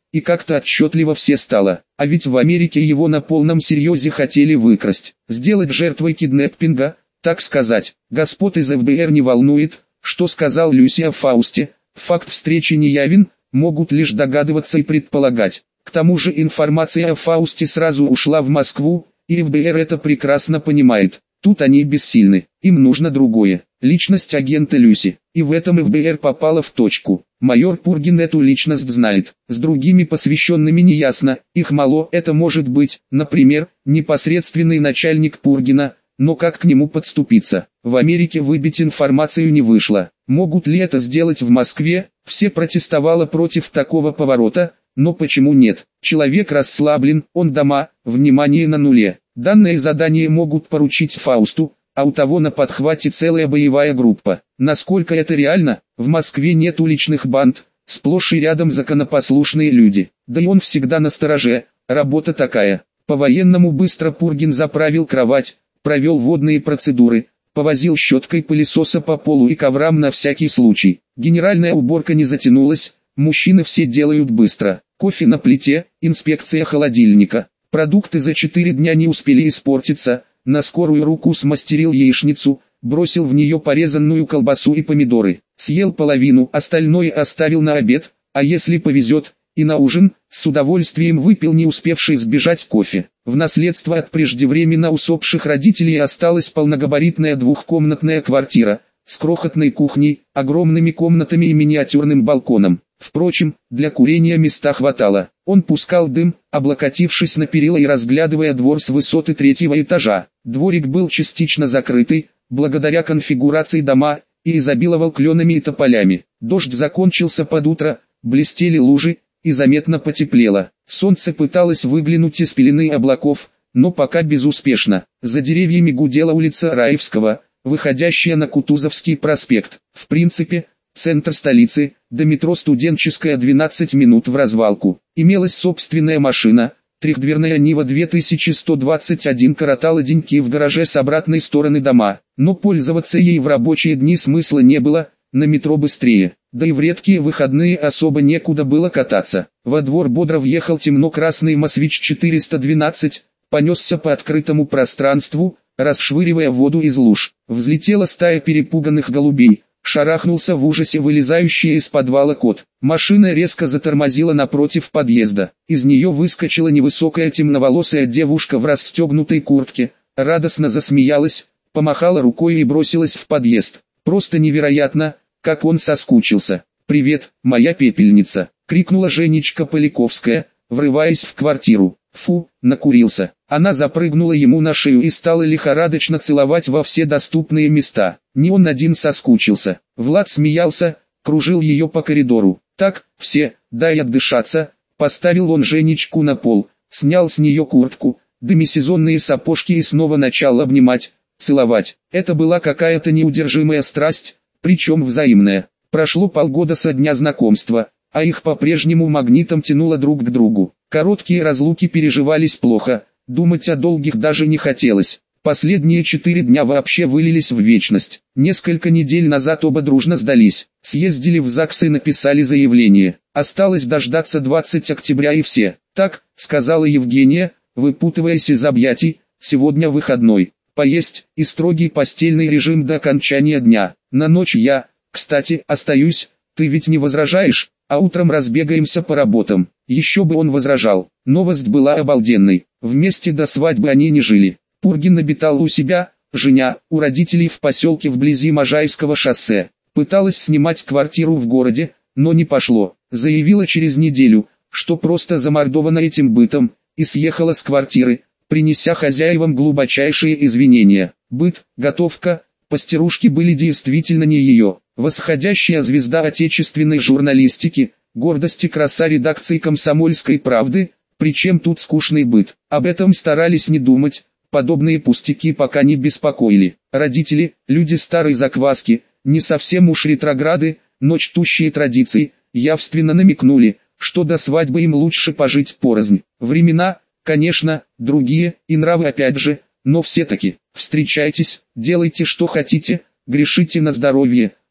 и как-то отчетливо все стало. А ведь в Америке его на полном серьезе хотели выкрасть, сделать жертвой киднеппинга, так сказать. Господ из эф бэ эр не волнует, что сказал Люси о Фаусте, факт встречи не явен, могут лишь догадываться и предполагать. К тому же информация о Фаусте сразу ушла в Москву, и эф бэ эр это прекрасно понимает. Тут они бессильны, им нужно другое. Личность агента Люси, и в этом эф бэ эр попала в точку. Майор Пургин эту личность знает, с другими посвященными не ясно, их мало, это может быть, например, непосредственный начальник Пургина, но как к нему подступиться? В Америке выбить информацию не вышло. Могут ли это сделать в Москве? Все протестовало против такого поворота, но почему нет? Человек расслаблен, он дома, внимание на нуле. Данное задание могут поручить Фаусту, а у того на подхвате целая боевая группа. Насколько это реально? В Москве нет уличных банд, сплошь и рядом законопослушные люди. Да и он всегда настороже, работа такая. По-военному быстро Пургин заправил кровать, провел водные процедуры, повозил щеткой пылесоса по полу и коврам на всякий случай. Генеральная уборка не затянулась, мужчины все делают быстро. Кофе на плите, инспекция холодильника. Продукты за четыре дня не успели испортиться, на скорую руку смастерил яичницу, бросил в нее порезанную колбасу и помидоры. Съел половину, остальное оставил на обед, а если повезет, и на ужин, с удовольствием выпил не успевший сбежать кофе. В наследство от преждевременно усопших родителей осталась полногабаритная двухкомнатная квартира, с крохотной кухней, огромными комнатами и миниатюрным балконом. Впрочем, для курения места хватало. Он пускал дым, облокотившись на перила и разглядывая двор с высоты третьего этажа. Дворик был частично закрытый, благодаря конфигурации дома, и изобиловал кленами и тополями. Дождь закончился под утро, блестели лужи, и заметно потеплело. Солнце пыталось выглянуть из пелены облаков, но пока безуспешно. За деревьями гудела улица Раевского, выходящая на Кутузовский проспект. В принципе, центр столицы, до метро Студенческая двенадцать минут в развалку. Имелась собственная машина, трехдверная Нива две тысячи сто двадцать один коротала деньки в гараже с обратной стороны дома, но пользоваться ей в рабочие дни смысла не было, на метро быстрее, да и в редкие выходные особо некуда было кататься. Во двор бодро въехал темно-красный Москвич четыреста двенадцать, понесся по открытому пространству, расшвыривая воду из луж. Взлетела стая перепуганных голубей. Шарахнулся в ужасе вылезающий из подвала кот. Машина резко затормозила напротив подъезда. Из нее выскочила невысокая темноволосая девушка в расстегнутой куртке, радостно засмеялась, помахала рукой и бросилась в подъезд. Просто невероятно, как он соскучился. «Привет, моя пепельница!» — крикнула Женечка Поляковская, врываясь в квартиру. Фу, накурился. Она запрыгнула ему на шею и стала лихорадочно целовать во все доступные места. Не он один соскучился. Влад смеялся, кружил ее по коридору. «Так, все, дай отдышаться», — поставил он Женечку на пол, снял с нее куртку, демисезонные сапожки и снова начал обнимать, целовать. Это была какая-то неудержимая страсть, причем взаимная. Прошло полгода со дня знакомства, а их по-прежнему магнитом тянуло друг к другу. Короткие разлуки переживались плохо, думать о долгих даже не хотелось. Последние четыре дня вообще вылились в вечность. Несколько недель назад оба дружно сдались, съездили в ЗАГС и написали заявление. Осталось дождаться двадцатого октября и все. «Так», — сказала Евгения, выпутываясь из объятий, — «сегодня выходной. Поесть и строгий постельный режим до окончания дня. На ночь я, кстати, остаюсь, ты ведь не возражаешь, а утром разбегаемся по работам». Еще бы он возражал. Новость была обалденной. Вместе до свадьбы они не жили. Пургин обитал у себя, Женя, у родителей в поселке вблизи Можайского шоссе. Пыталась снимать квартиру в городе, но не пошло. Заявила через неделю, что просто замордована этим бытом, и съехала с квартиры, принеся хозяевам глубочайшие извинения. Быт, готовка, пастерушки были действительно не ее. Восходящая звезда отечественной журналистики, гордость и краса редакции «Комсомольской правды», причем тут скучный быт. Об этом старались не думать, подобные пустяки пока не беспокоили. Родители, люди старой закваски, не совсем уж ретрограды, но чтущие традиции, явственно намекнули, что до свадьбы им лучше пожить порознь. Времена, конечно, другие, и нравы опять же, но все-таки, встречайтесь, делайте что хотите, грешите на здоровье,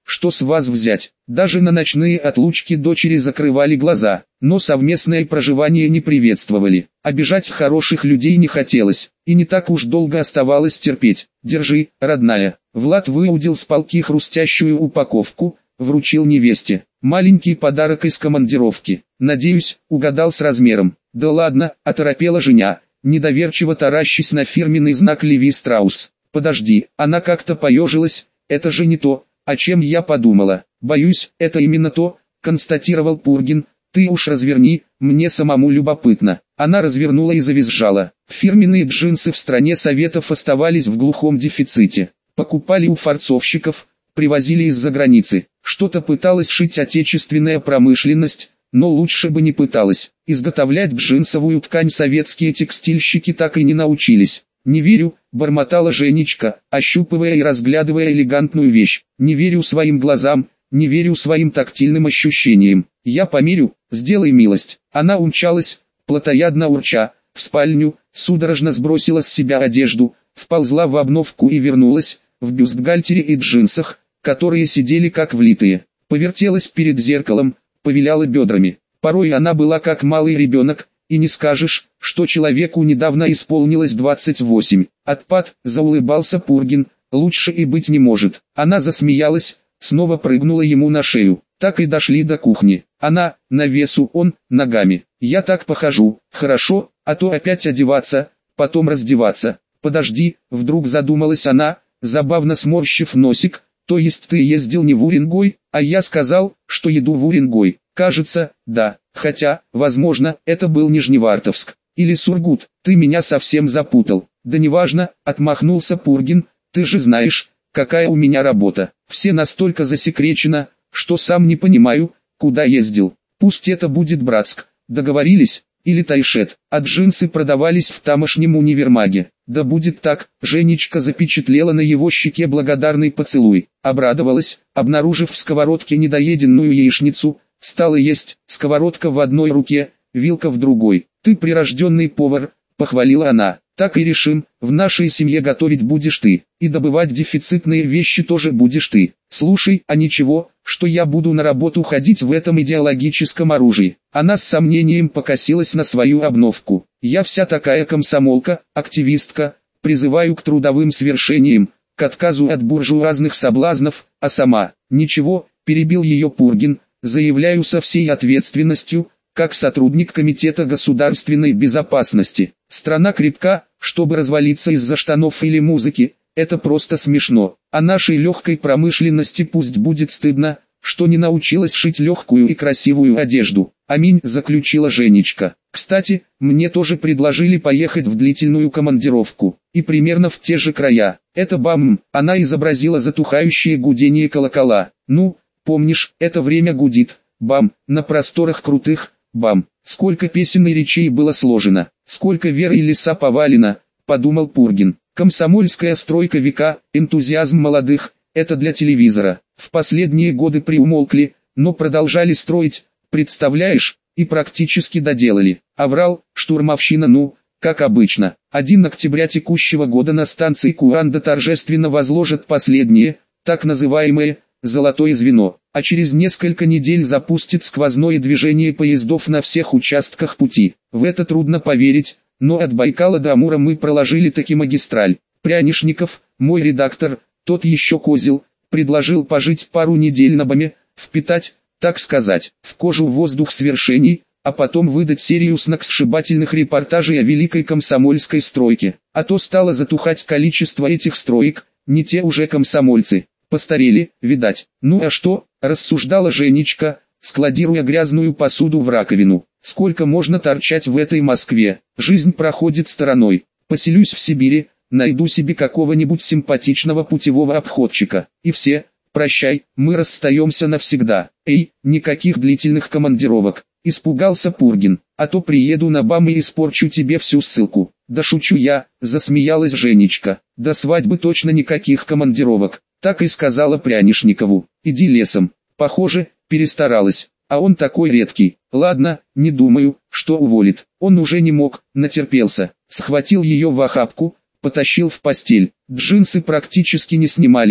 что с вас взять? Даже на ночные отлучки дочери закрывали глаза, но совместное проживание не приветствовали. Обижать хороших людей не хотелось, и не так уж долго оставалось терпеть. Держи, родная. Влад выудил с полки хрустящую упаковку, вручил невесте. Маленький подарок из командировки. Надеюсь, угадал с размером. Да ладно, оторопела Женя, недоверчиво таращись на фирменный знак Леви Страусс. Подожди, она как-то поежилась, это же не то, о чем я подумала. Боюсь, это именно то, констатировал Пургин. Ты уж разверни, мне самому любопытно. Она развернула и завизжала. Фирменные джинсы в стране Советов оставались в глухом дефиците. Покупали у фарцовщиков, привозили из-за границы. Что-то пыталась шить отечественная промышленность, но лучше бы не пыталась. Изготовлять джинсовую ткань советские текстильщики так и не научились. «Не верю», — бормотала Женечка, ощупывая и разглядывая элегантную вещь. «Не верю своим глазам, не верю своим тактильным ощущениям. Я померю, сделай милость». Она умчалась, плотоядно урча, в спальню, судорожно сбросила с себя одежду, вползла в обновку и вернулась, в бюстгальтере и джинсах, которые сидели как влитые. Повертелась перед зеркалом, повиляла бедрами. Порой она была как малый ребенок, и не скажешь, что человеку недавно исполнилось двадцать восемь. Отпад, заулыбался Пургин, лучше и быть не может. Она засмеялась, снова прыгнула ему на шею. Так и дошли до кухни. Она, на весу, он, ногами. Я так похожу, хорошо, а то опять одеваться, потом раздеваться. Подожди, вдруг задумалась она, забавно сморщив носик. То есть ты ездил не в Уренгой, а я сказал, что еду в Уренгой. Кажется, да, хотя, возможно, это был Нижневартовск. Или Сургут, ты меня совсем запутал. Да неважно, отмахнулся Пургин, ты же знаешь, какая у меня работа. Все настолько засекречено, что сам не понимаю, куда ездил. Пусть это будет Братск, договорились, или Тайшет, а джинсы продавались в тамошнем универмаге. Да будет так, Женечка запечатлела на его щеке благодарный поцелуй. Обрадовалась, обнаружив в сковородке недоеденную яичницу, стала есть, сковородка в одной руке, вилка в другой. Ты прирожденный повар, похвалила она. Так и решим, в нашей семье готовить будешь ты, и добывать дефицитные вещи тоже будешь ты. Слушай, а ничего, что я буду на работу ходить в этом идеологическом оружии. Она с сомнением покосилась на свою обновку. Я вся такая комсомолка, активистка, призываю к трудовым свершениям, к отказу от буржуазных соблазнов, а сама, ничего, перебил ее Пургин, заявляю со всей ответственностью, как сотрудник Комитета государственной безопасности. Страна крепка, чтобы развалиться из-за штанов или музыки, это просто смешно. А нашей легкой промышленности пусть будет стыдно, что не научилась шить легкую и красивую одежду. Аминь, заключила Женечка. Кстати, мне тоже предложили поехать в длительную командировку, и примерно в те же края. Это бам, она изобразила затухающее гудение колокола. Ну, помнишь, это время гудит, бам, на просторах крутых, бам. Сколько песен и речей было сложено, сколько веры и леса повалено, подумал Пургин. Комсомольская стройка века, энтузиазм молодых, это для телевизора. В последние годы приумолкли, но продолжали строить, представляешь, и практически доделали. Аврал, штурмовщина, ну, как обычно. первого октября текущего года на станции Куанда торжественно возложат последнее, так называемое, золотое звено, а через несколько недель запустит сквозное движение поездов на всех участках пути. В это трудно поверить, но от Байкала до Амура мы проложили таки магистраль. Прянишников, мой редактор, тот еще козел, предложил пожить пару недель на БАМе, впитать, так сказать, в кожу воздух свершений, а потом выдать серию сногсшибательных репортажей о великой комсомольской стройке. А то стало затухать количество этих строек, не те уже комсомольцы. Постарели, видать. Ну а что, рассуждала Женечка, складируя грязную посуду в раковину. Сколько можно торчать в этой Москве? Жизнь проходит стороной. Поселюсь в Сибири, найду себе какого-нибудь симпатичного путевого обходчика. И все, прощай, мы расстаемся навсегда. Эй, никаких длительных командировок. Испугался Пургин. А то приеду на БАМ и испорчу тебе всю ссылку. Да шучу я, засмеялась Женечка. До свадьбы точно никаких командировок. Так и сказала Прянишникову. Иди лесом. Похоже, перестаралась. А он такой редкий. Ладно, не думаю, что уволит. Он уже не мог, натерпелся. Схватил ее в охапку, потащил в постель. Джинсы практически не снимались,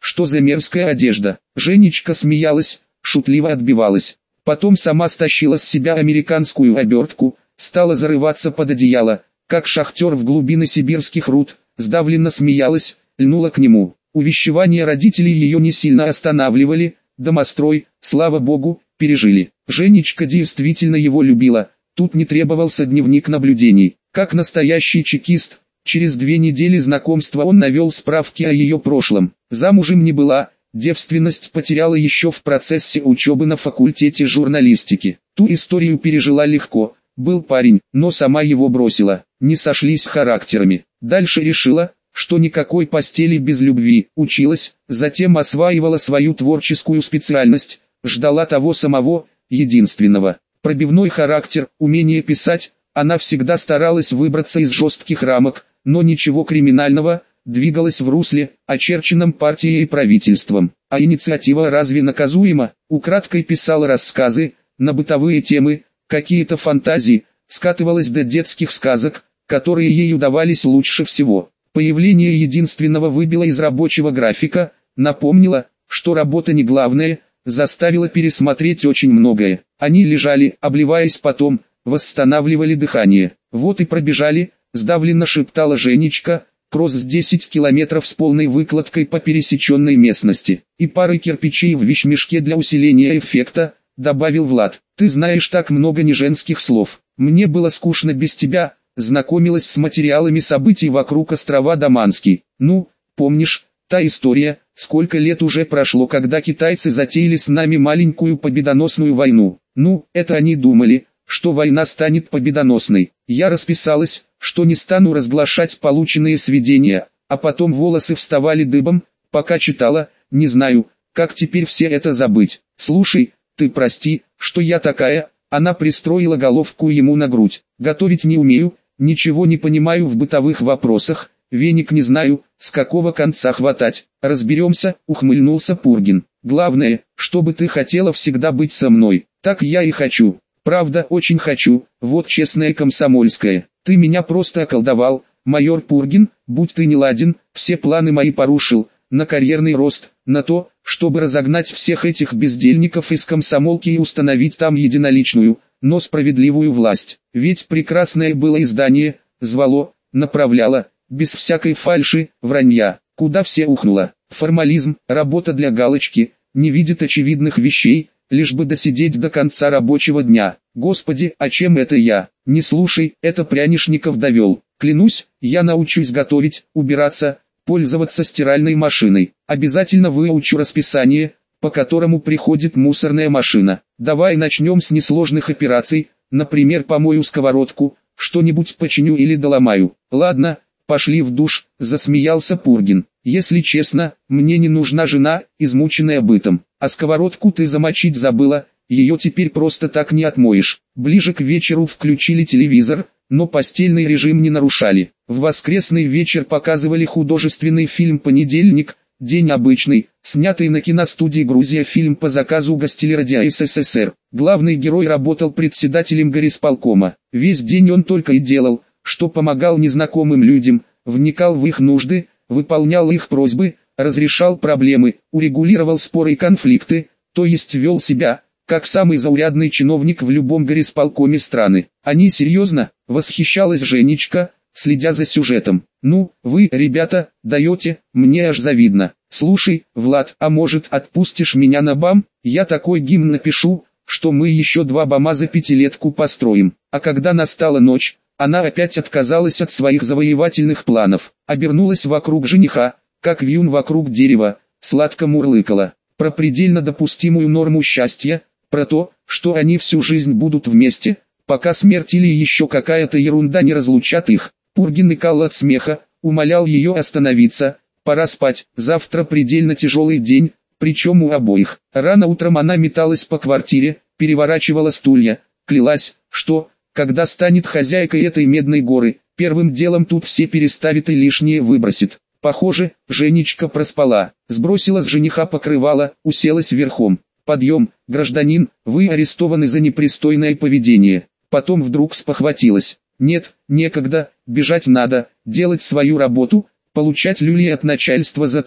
что за мерзкая одежда. Женечка смеялась, шутливо отбивалась. Потом сама стащила с себя американскую обертку, стала зарываться под одеяло, как шахтер в глубины сибирских руд, сдавленно смеялась, льнула к нему. Увещевания родителей ее не сильно останавливали, домострой, слава богу, пережили. Женечка действительно его любила, тут не требовался дневник наблюдений. Как настоящий чекист, через две недели знакомства он навел справки о ее прошлом. Замужем не была, девственность потеряла еще в процессе учебы на факультете журналистики. Ту историю пережила легко, был парень, но сама его бросила, не сошлись характерами. Дальше решила, что никакой постели без любви, училась, затем осваивала свою творческую специальность, ждала того самого, единственного. Пробивной характер, умение писать, она всегда старалась выбраться из жестких рамок, но ничего криминального, двигалась в русле, очерченном партией и правительством. А инициатива разве наказуема? Украдкой писала рассказы, на бытовые темы, какие-то фантазии, скатывалась до детских сказок, которые ей удавались лучше всего. Появление единственного выбило из рабочего графика, напомнило, что работа не главное, заставило пересмотреть очень многое. Они лежали, обливаясь потом, восстанавливали дыхание. Вот и пробежали, сдавленно шептала Женечка, кросс десять километров с полной выкладкой по пересеченной местности. И парой кирпичей в вещмешке для усиления эффекта, добавил Влад. Ты знаешь так много неженских слов. Мне было скучно без тебя. Знакомилась с материалами событий вокруг острова Даманский. Ну, помнишь, та история, сколько лет уже прошло, когда китайцы затеяли с нами маленькую победоносную войну. Ну, это они думали, что война станет победоносной. Я расписалась, что не стану разглашать полученные сведения, а потом волосы вставали дыбом, пока читала, не знаю, как теперь все это забыть. Слушай, ты прости, что я такая, она пристроила головку ему на грудь. Готовить не умею, ничего не понимаю в бытовых вопросах, веник не знаю, с какого конца хватать. Разберемся, ухмыльнулся Пургин. Главное, чтобы ты хотела всегда быть со мной. Так я и хочу. Правда, очень хочу, вот честное комсомольское. Ты меня просто околдовал, майор Пургин, будь ты не ладен, все планы мои порушил, на карьерный рост, на то, чтобы разогнать всех этих бездельников из комсомолки и установить там единоличную, но справедливую власть. Ведь прекрасное было издание, звало, направляло, без всякой фальши, вранья, куда все ухнуло. Формализм, работа для галочки, не видит очевидных вещей, лишь бы досидеть до конца рабочего дня. Господи, а чем это я? Не слушай, это Прянишников довел. Клянусь, я научусь готовить, убираться, пользоваться стиральной машиной. Обязательно выучу расписание, по которому приходит мусорная машина. Давай начнем с несложных операций, например, помою сковородку, что-нибудь починю или доломаю. Ладно, пошли в душ, засмеялся Пургин. Если честно, мне не нужна жена, измученная бытом. А сковородку ты замочить забыла, ее теперь просто так не отмоешь. Ближе к вечеру включили телевизор, но постельный режим не нарушали. В воскресный вечер показывали художественный фильм «Понедельник», день обычный, снятый на киностудии «Грузия» фильм по заказу Гостелерадио СССР. Главный герой работал председателем горисполкома. Весь день он только и делал, что помогал незнакомым людям, вникал в их нужды, выполнял их просьбы, разрешал проблемы, урегулировал споры и конфликты, то есть вел себя, как самый заурядный чиновник в любом горисполкоме страны. Они серьезно, восхищалась Женечка, следя за сюжетом. Ну, вы, ребята, даете, мне аж завидно. Слушай, Влад, а может отпустишь меня на БАМ? Я такой гимн напишу, что мы еще два БАМа за пятилетку построим. А когда настала ночь, она опять отказалась от своих завоевательных планов, обернулась вокруг жениха, как вьюн вокруг дерева, сладко мурлыкала. Про предельно допустимую норму счастья, про то, что они всю жизнь будут вместе, пока смерть или еще какая-то ерунда не разлучат их. Пургин икал от смеха, умолял ее остановиться, пора спать, завтра предельно тяжелый день, причем у обоих. Рано утром она металась по квартире, переворачивала стулья, клялась, что, когда станет хозяйкой этой медной горы, первым делом тут все переставит и лишнее выбросит. Похоже, Женечка проспала, сбросила с жениха покрывало, уселась верхом. «Подъем, гражданин, вы арестованы за непристойное поведение». Потом вдруг спохватилась. «Нет, некогда, бежать надо, делать свою работу, получать люлей от начальства за то,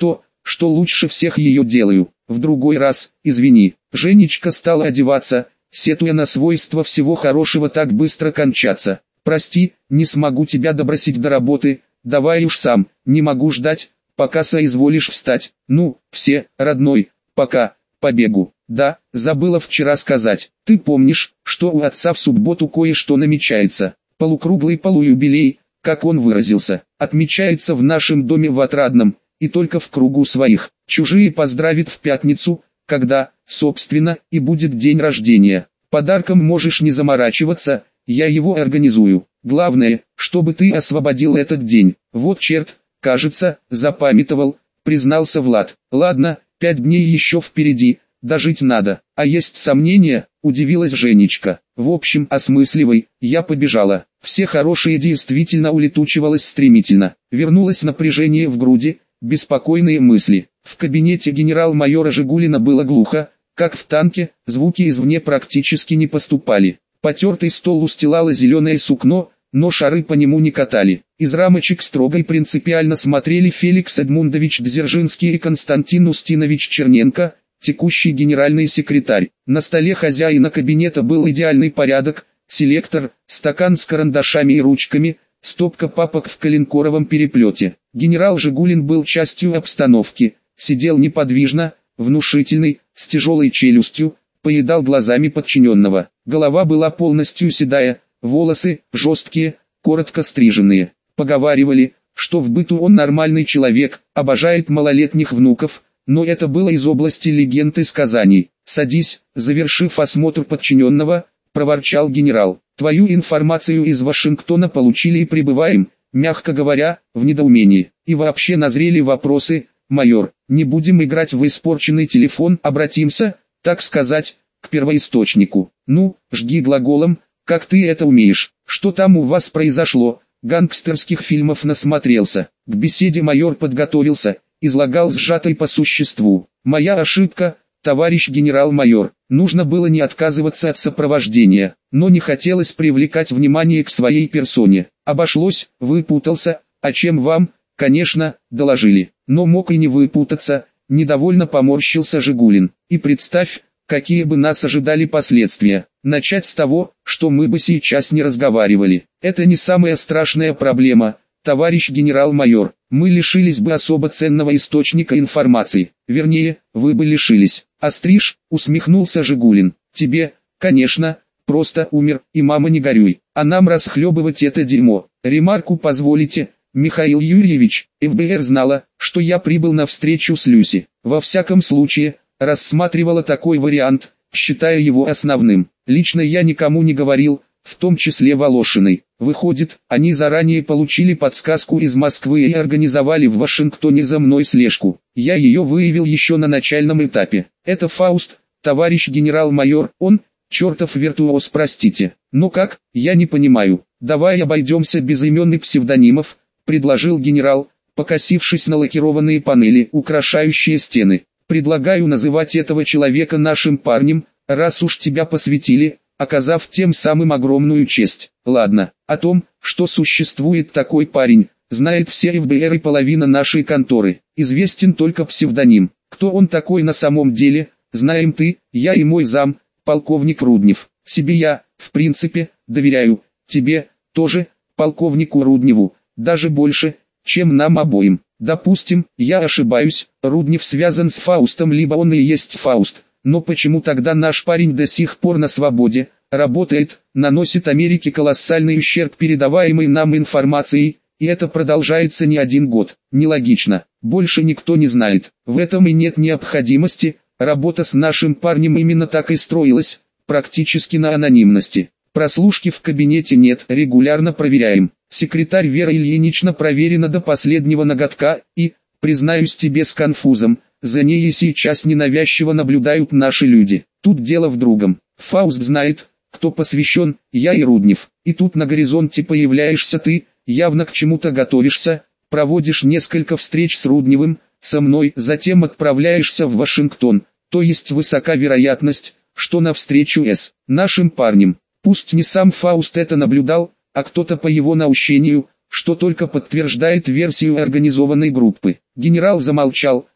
что лучше всех ее делаю. В другой раз, извини. Женечка стала одеваться, сетуя на свойства всего хорошего так быстро кончаться. Прости, не смогу тебя добросить до работы, давай уж сам, не могу ждать, пока соизволишь встать. Ну, все, родной, пока, побегу. Да, забыла вчера сказать. Ты помнишь, что у отца в субботу кое-что намечается? Полукруглый полуюбилей, как он выразился, отмечается в нашем доме в Отрадном, и только в кругу своих. Чужие поздравит в пятницу, когда, собственно, и будет день рождения. Подарком можешь не заморачиваться, я его организую. Главное, чтобы ты освободил этот день. Вот черт, кажется, запамятовал, признался Влад. Ладно, пять дней еще впереди, дожить надо. А есть сомнения, удивилась Женечка. В общем, осмысливай, я побежала. Все хорошее действительно улетучивалось стремительно. Вернулось напряжение в груди, беспокойные мысли. В кабинете генерал-майора Жигулина было глухо, как в танке, звуки извне практически не поступали. Потертый стол устилало зеленое сукно, но шары по нему не катали. Из рамочек строго и принципиально смотрели Феликс Эдмундович Дзержинский и Константин Устинович Черненко, текущий генеральный секретарь. На столе хозяина кабинета был идеальный порядок, селектор, стакан с карандашами и ручками, стопка папок в коленкоровом переплете. Генерал Жигулин был частью обстановки, сидел неподвижно, внушительный, с тяжелой челюстью, поедал глазами подчиненного. Голова была полностью седая, волосы жесткие, коротко стриженные. Поговаривали, что в быту он нормальный человек, обожает малолетних внуков, но это было из области легенд и сказаний. «Садись», завершив осмотр подчиненного, проворчал генерал. «Твою информацию из Вашингтона получили и пребываем, мягко говоря, в недоумении. И вообще назрели вопросы, майор. Не будем играть в испорченный телефон, обратимся, так сказать, к первоисточнику. Ну, жги глаголом, как ты это умеешь. Что там у вас произошло?» Гангстерских фильмов насмотрелся. К беседе майор подготовился, излагал сжатой по существу. «Моя ошибка, товарищ генерал-майор. Нужно было не отказываться от сопровождения, но не хотелось привлекать внимание к своей персоне. Обошлось, выпутался, а чем вам, конечно, доложили. Но мог и не выпутаться», недовольно поморщился Жигулин. «И представь, какие бы нас ожидали последствия. Начать с того, что мы бы сейчас не разговаривали. Это не самая страшная проблема, товарищ генерал-майор. Мы лишились бы особо ценного источника информации. Вернее, вы бы лишились». «Остриж», усмехнулся Жигулин. «Тебе, конечно, просто умер, и мама не горюй. А нам расхлебывать это дерьмо. Ремарку позволите, Михаил Юрьевич, эф бэ эр знала, что я прибыл на встречу с Люси. Во всяком случае, рассматривала такой вариант, считая его основным. Лично я никому не говорил, в том числе Волошиной. Выходит, они заранее получили подсказку из Москвы и организовали в Вашингтоне за мной слежку. Я ее выявил еще на начальном этапе. Это Фауст, товарищ генерал-майор, он, чертов виртуоз, простите. Но как, я не понимаю. Давай обойдемся без имен и псевдонимов, предложил генерал, покосившись на лакированные панели, украшающие стены. Предлагаю называть этого человека нашим парнем, раз уж тебя посвятили, оказав тем самым огромную честь. Ладно, о том, что существует такой парень, знает все эф бэ эр и половина нашей конторы. Известен только псевдоним. Кто он такой на самом деле, знаем ты, я и мой зам, полковник Руднев. Себе я, в принципе, доверяю, тебе, тоже, полковнику Рудневу, даже больше, чем нам обоим. Допустим, я ошибаюсь, Руднев связан с Фаустом, либо он и есть Фауст. Но почему тогда наш парень до сих пор на свободе, работает, наносит Америке колоссальный ущерб передаваемой нам информацией, и это продолжается не один год? Нелогично, больше никто не знает. В этом и нет необходимости, работа с нашим парнем именно так и строилась, практически на анонимности. Прослушки в кабинете нет, регулярно проверяем. Секретарь Вера Ильинична проверена до последнего ноготка, и, признаюсь тебе с конфузом, за ней и сейчас ненавязчиво наблюдают наши люди. Тут дело в другом. Фауст знает, кто посвящен, я и Руднев. И тут на горизонте появляешься ты, явно к чему-то готовишься, проводишь несколько встреч с Рудневым, со мной, затем отправляешься в Вашингтон. То есть высока вероятность, что на встречу с нашим парнем. Пусть не сам Фауст это наблюдал, а кто-то по его наущению, что только подтверждает версию организованной группы. Генерал замолчал,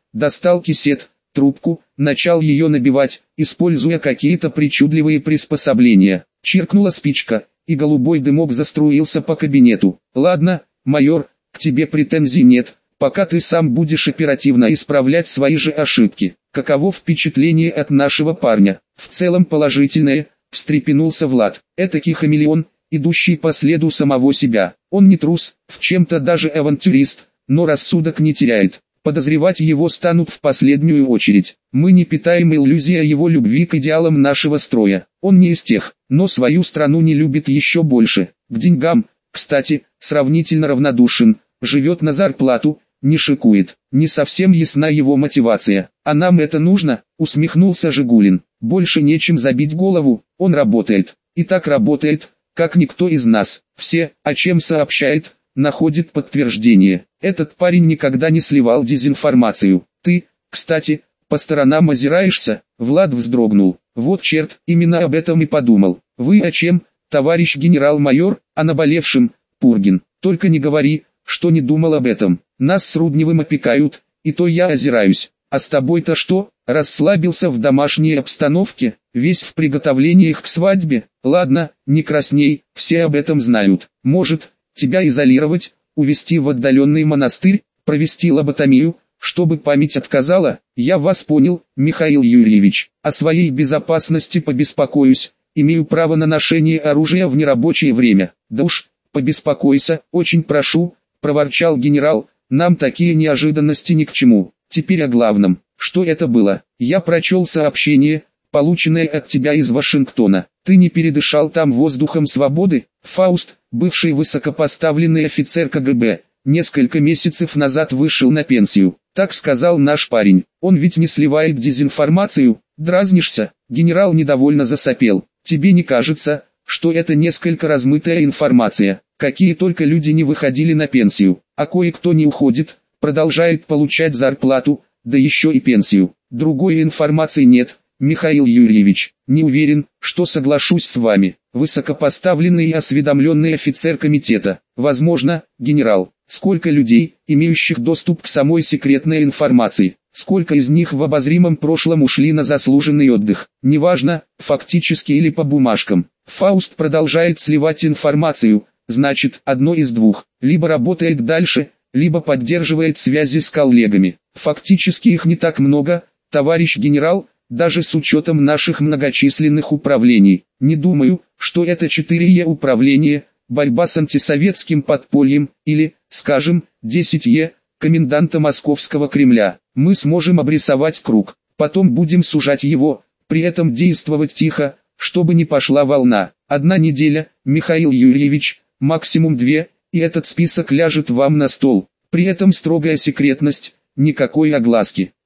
достал кисет, трубку, начал ее набивать, используя какие-то причудливые приспособления. Чиркнула спичка, и голубой дымок заструился по кабинету. «Ладно, майор, к тебе претензий нет, пока ты сам будешь оперативно исправлять свои же ошибки. Каково впечатление от нашего парня?» «В целом положительное», — встрепенулся Влад. «Этакий хамелеон, идущий по следу самого себя. Он не трус, в чем-то даже авантюрист, но рассудок не теряет. Подозревать его станут в последнюю очередь. Мы не питаем иллюзий о его любви к идеалам нашего строя. Он не из тех, но свою страну не любит еще больше. К деньгам, кстати, сравнительно равнодушен, живет на зарплату, не шикует. Не совсем ясна его мотивация. А нам это нужно?» — усмехнулся Жигулин. «Больше нечем забить голову, он работает. И так работает, как никто из нас. Все, о чем сообщает, находит подтверждение. Этот парень никогда не сливал дезинформацию. Ты, кстати, по сторонам озираешься?» Влад вздрогнул. «Вот черт, именно об этом и подумал. Вы о чем, товарищ генерал-майор?» «О наболевшем, Пургин. Только не говори, что не думал об этом. Нас с Рудневым опекают, и то я озираюсь. А с тобой-то что, расслабился в домашней обстановке, весь в приготовлениях к свадьбе? Ладно, не красней, все об этом знают. Может, тебя изолировать, увезти в отдаленный монастырь, провести лоботомию, чтобы память отказала?» «Я вас понял, Михаил Юрьевич. О своей безопасности побеспокоюсь, имею право на ношение оружия в нерабочее время». «Да уж, побеспокойся, очень прошу», — проворчал генерал, «нам такие неожиданности ни к чему. Теперь о главном. Что это было?» «Я прочел сообщение, полученное от тебя из Вашингтона. Ты не передышал там воздухом свободы?» «Фауст, бывший высокопоставленный офицер ка гэ бэ, несколько месяцев назад вышел на пенсию. Так сказал наш парень. Он ведь не сливает дезинформацию. Дразнишься?» Генерал недовольно засопел. «Тебе не кажется, что это несколько размытая информация? Какие только люди не выходили на пенсию, а кое-кто не уходит, продолжает получать зарплату, да еще и пенсию. Другой информации нет, Михаил Юрьевич. Не уверен, что соглашусь с вами. Высокопоставленный и осведомленный офицер комитета. Возможно, генерал. Сколько людей, имеющих доступ к самой секретной информации? Сколько из них в обозримом прошлом ушли на заслуженный отдых? Неважно, фактически или по бумажкам. Фауст продолжает сливать информацию, значит, одно из двух. Либо работает дальше, либо поддерживает связи с коллегами. Фактически их не так много, товарищ генерал, даже с учетом наших многочисленных управлений. Не думаю, что это четыре е управление, борьба с антисоветским подпольем, или, скажем, десять е, коменданта Московского Кремля. Мы сможем обрисовать круг, потом будем сужать его, при этом действовать тихо, чтобы не пошла волна. Одна неделя, Михаил Юрьевич, максимум две, и этот список ляжет вам на стол. При этом строгая секретность, никакой огласки.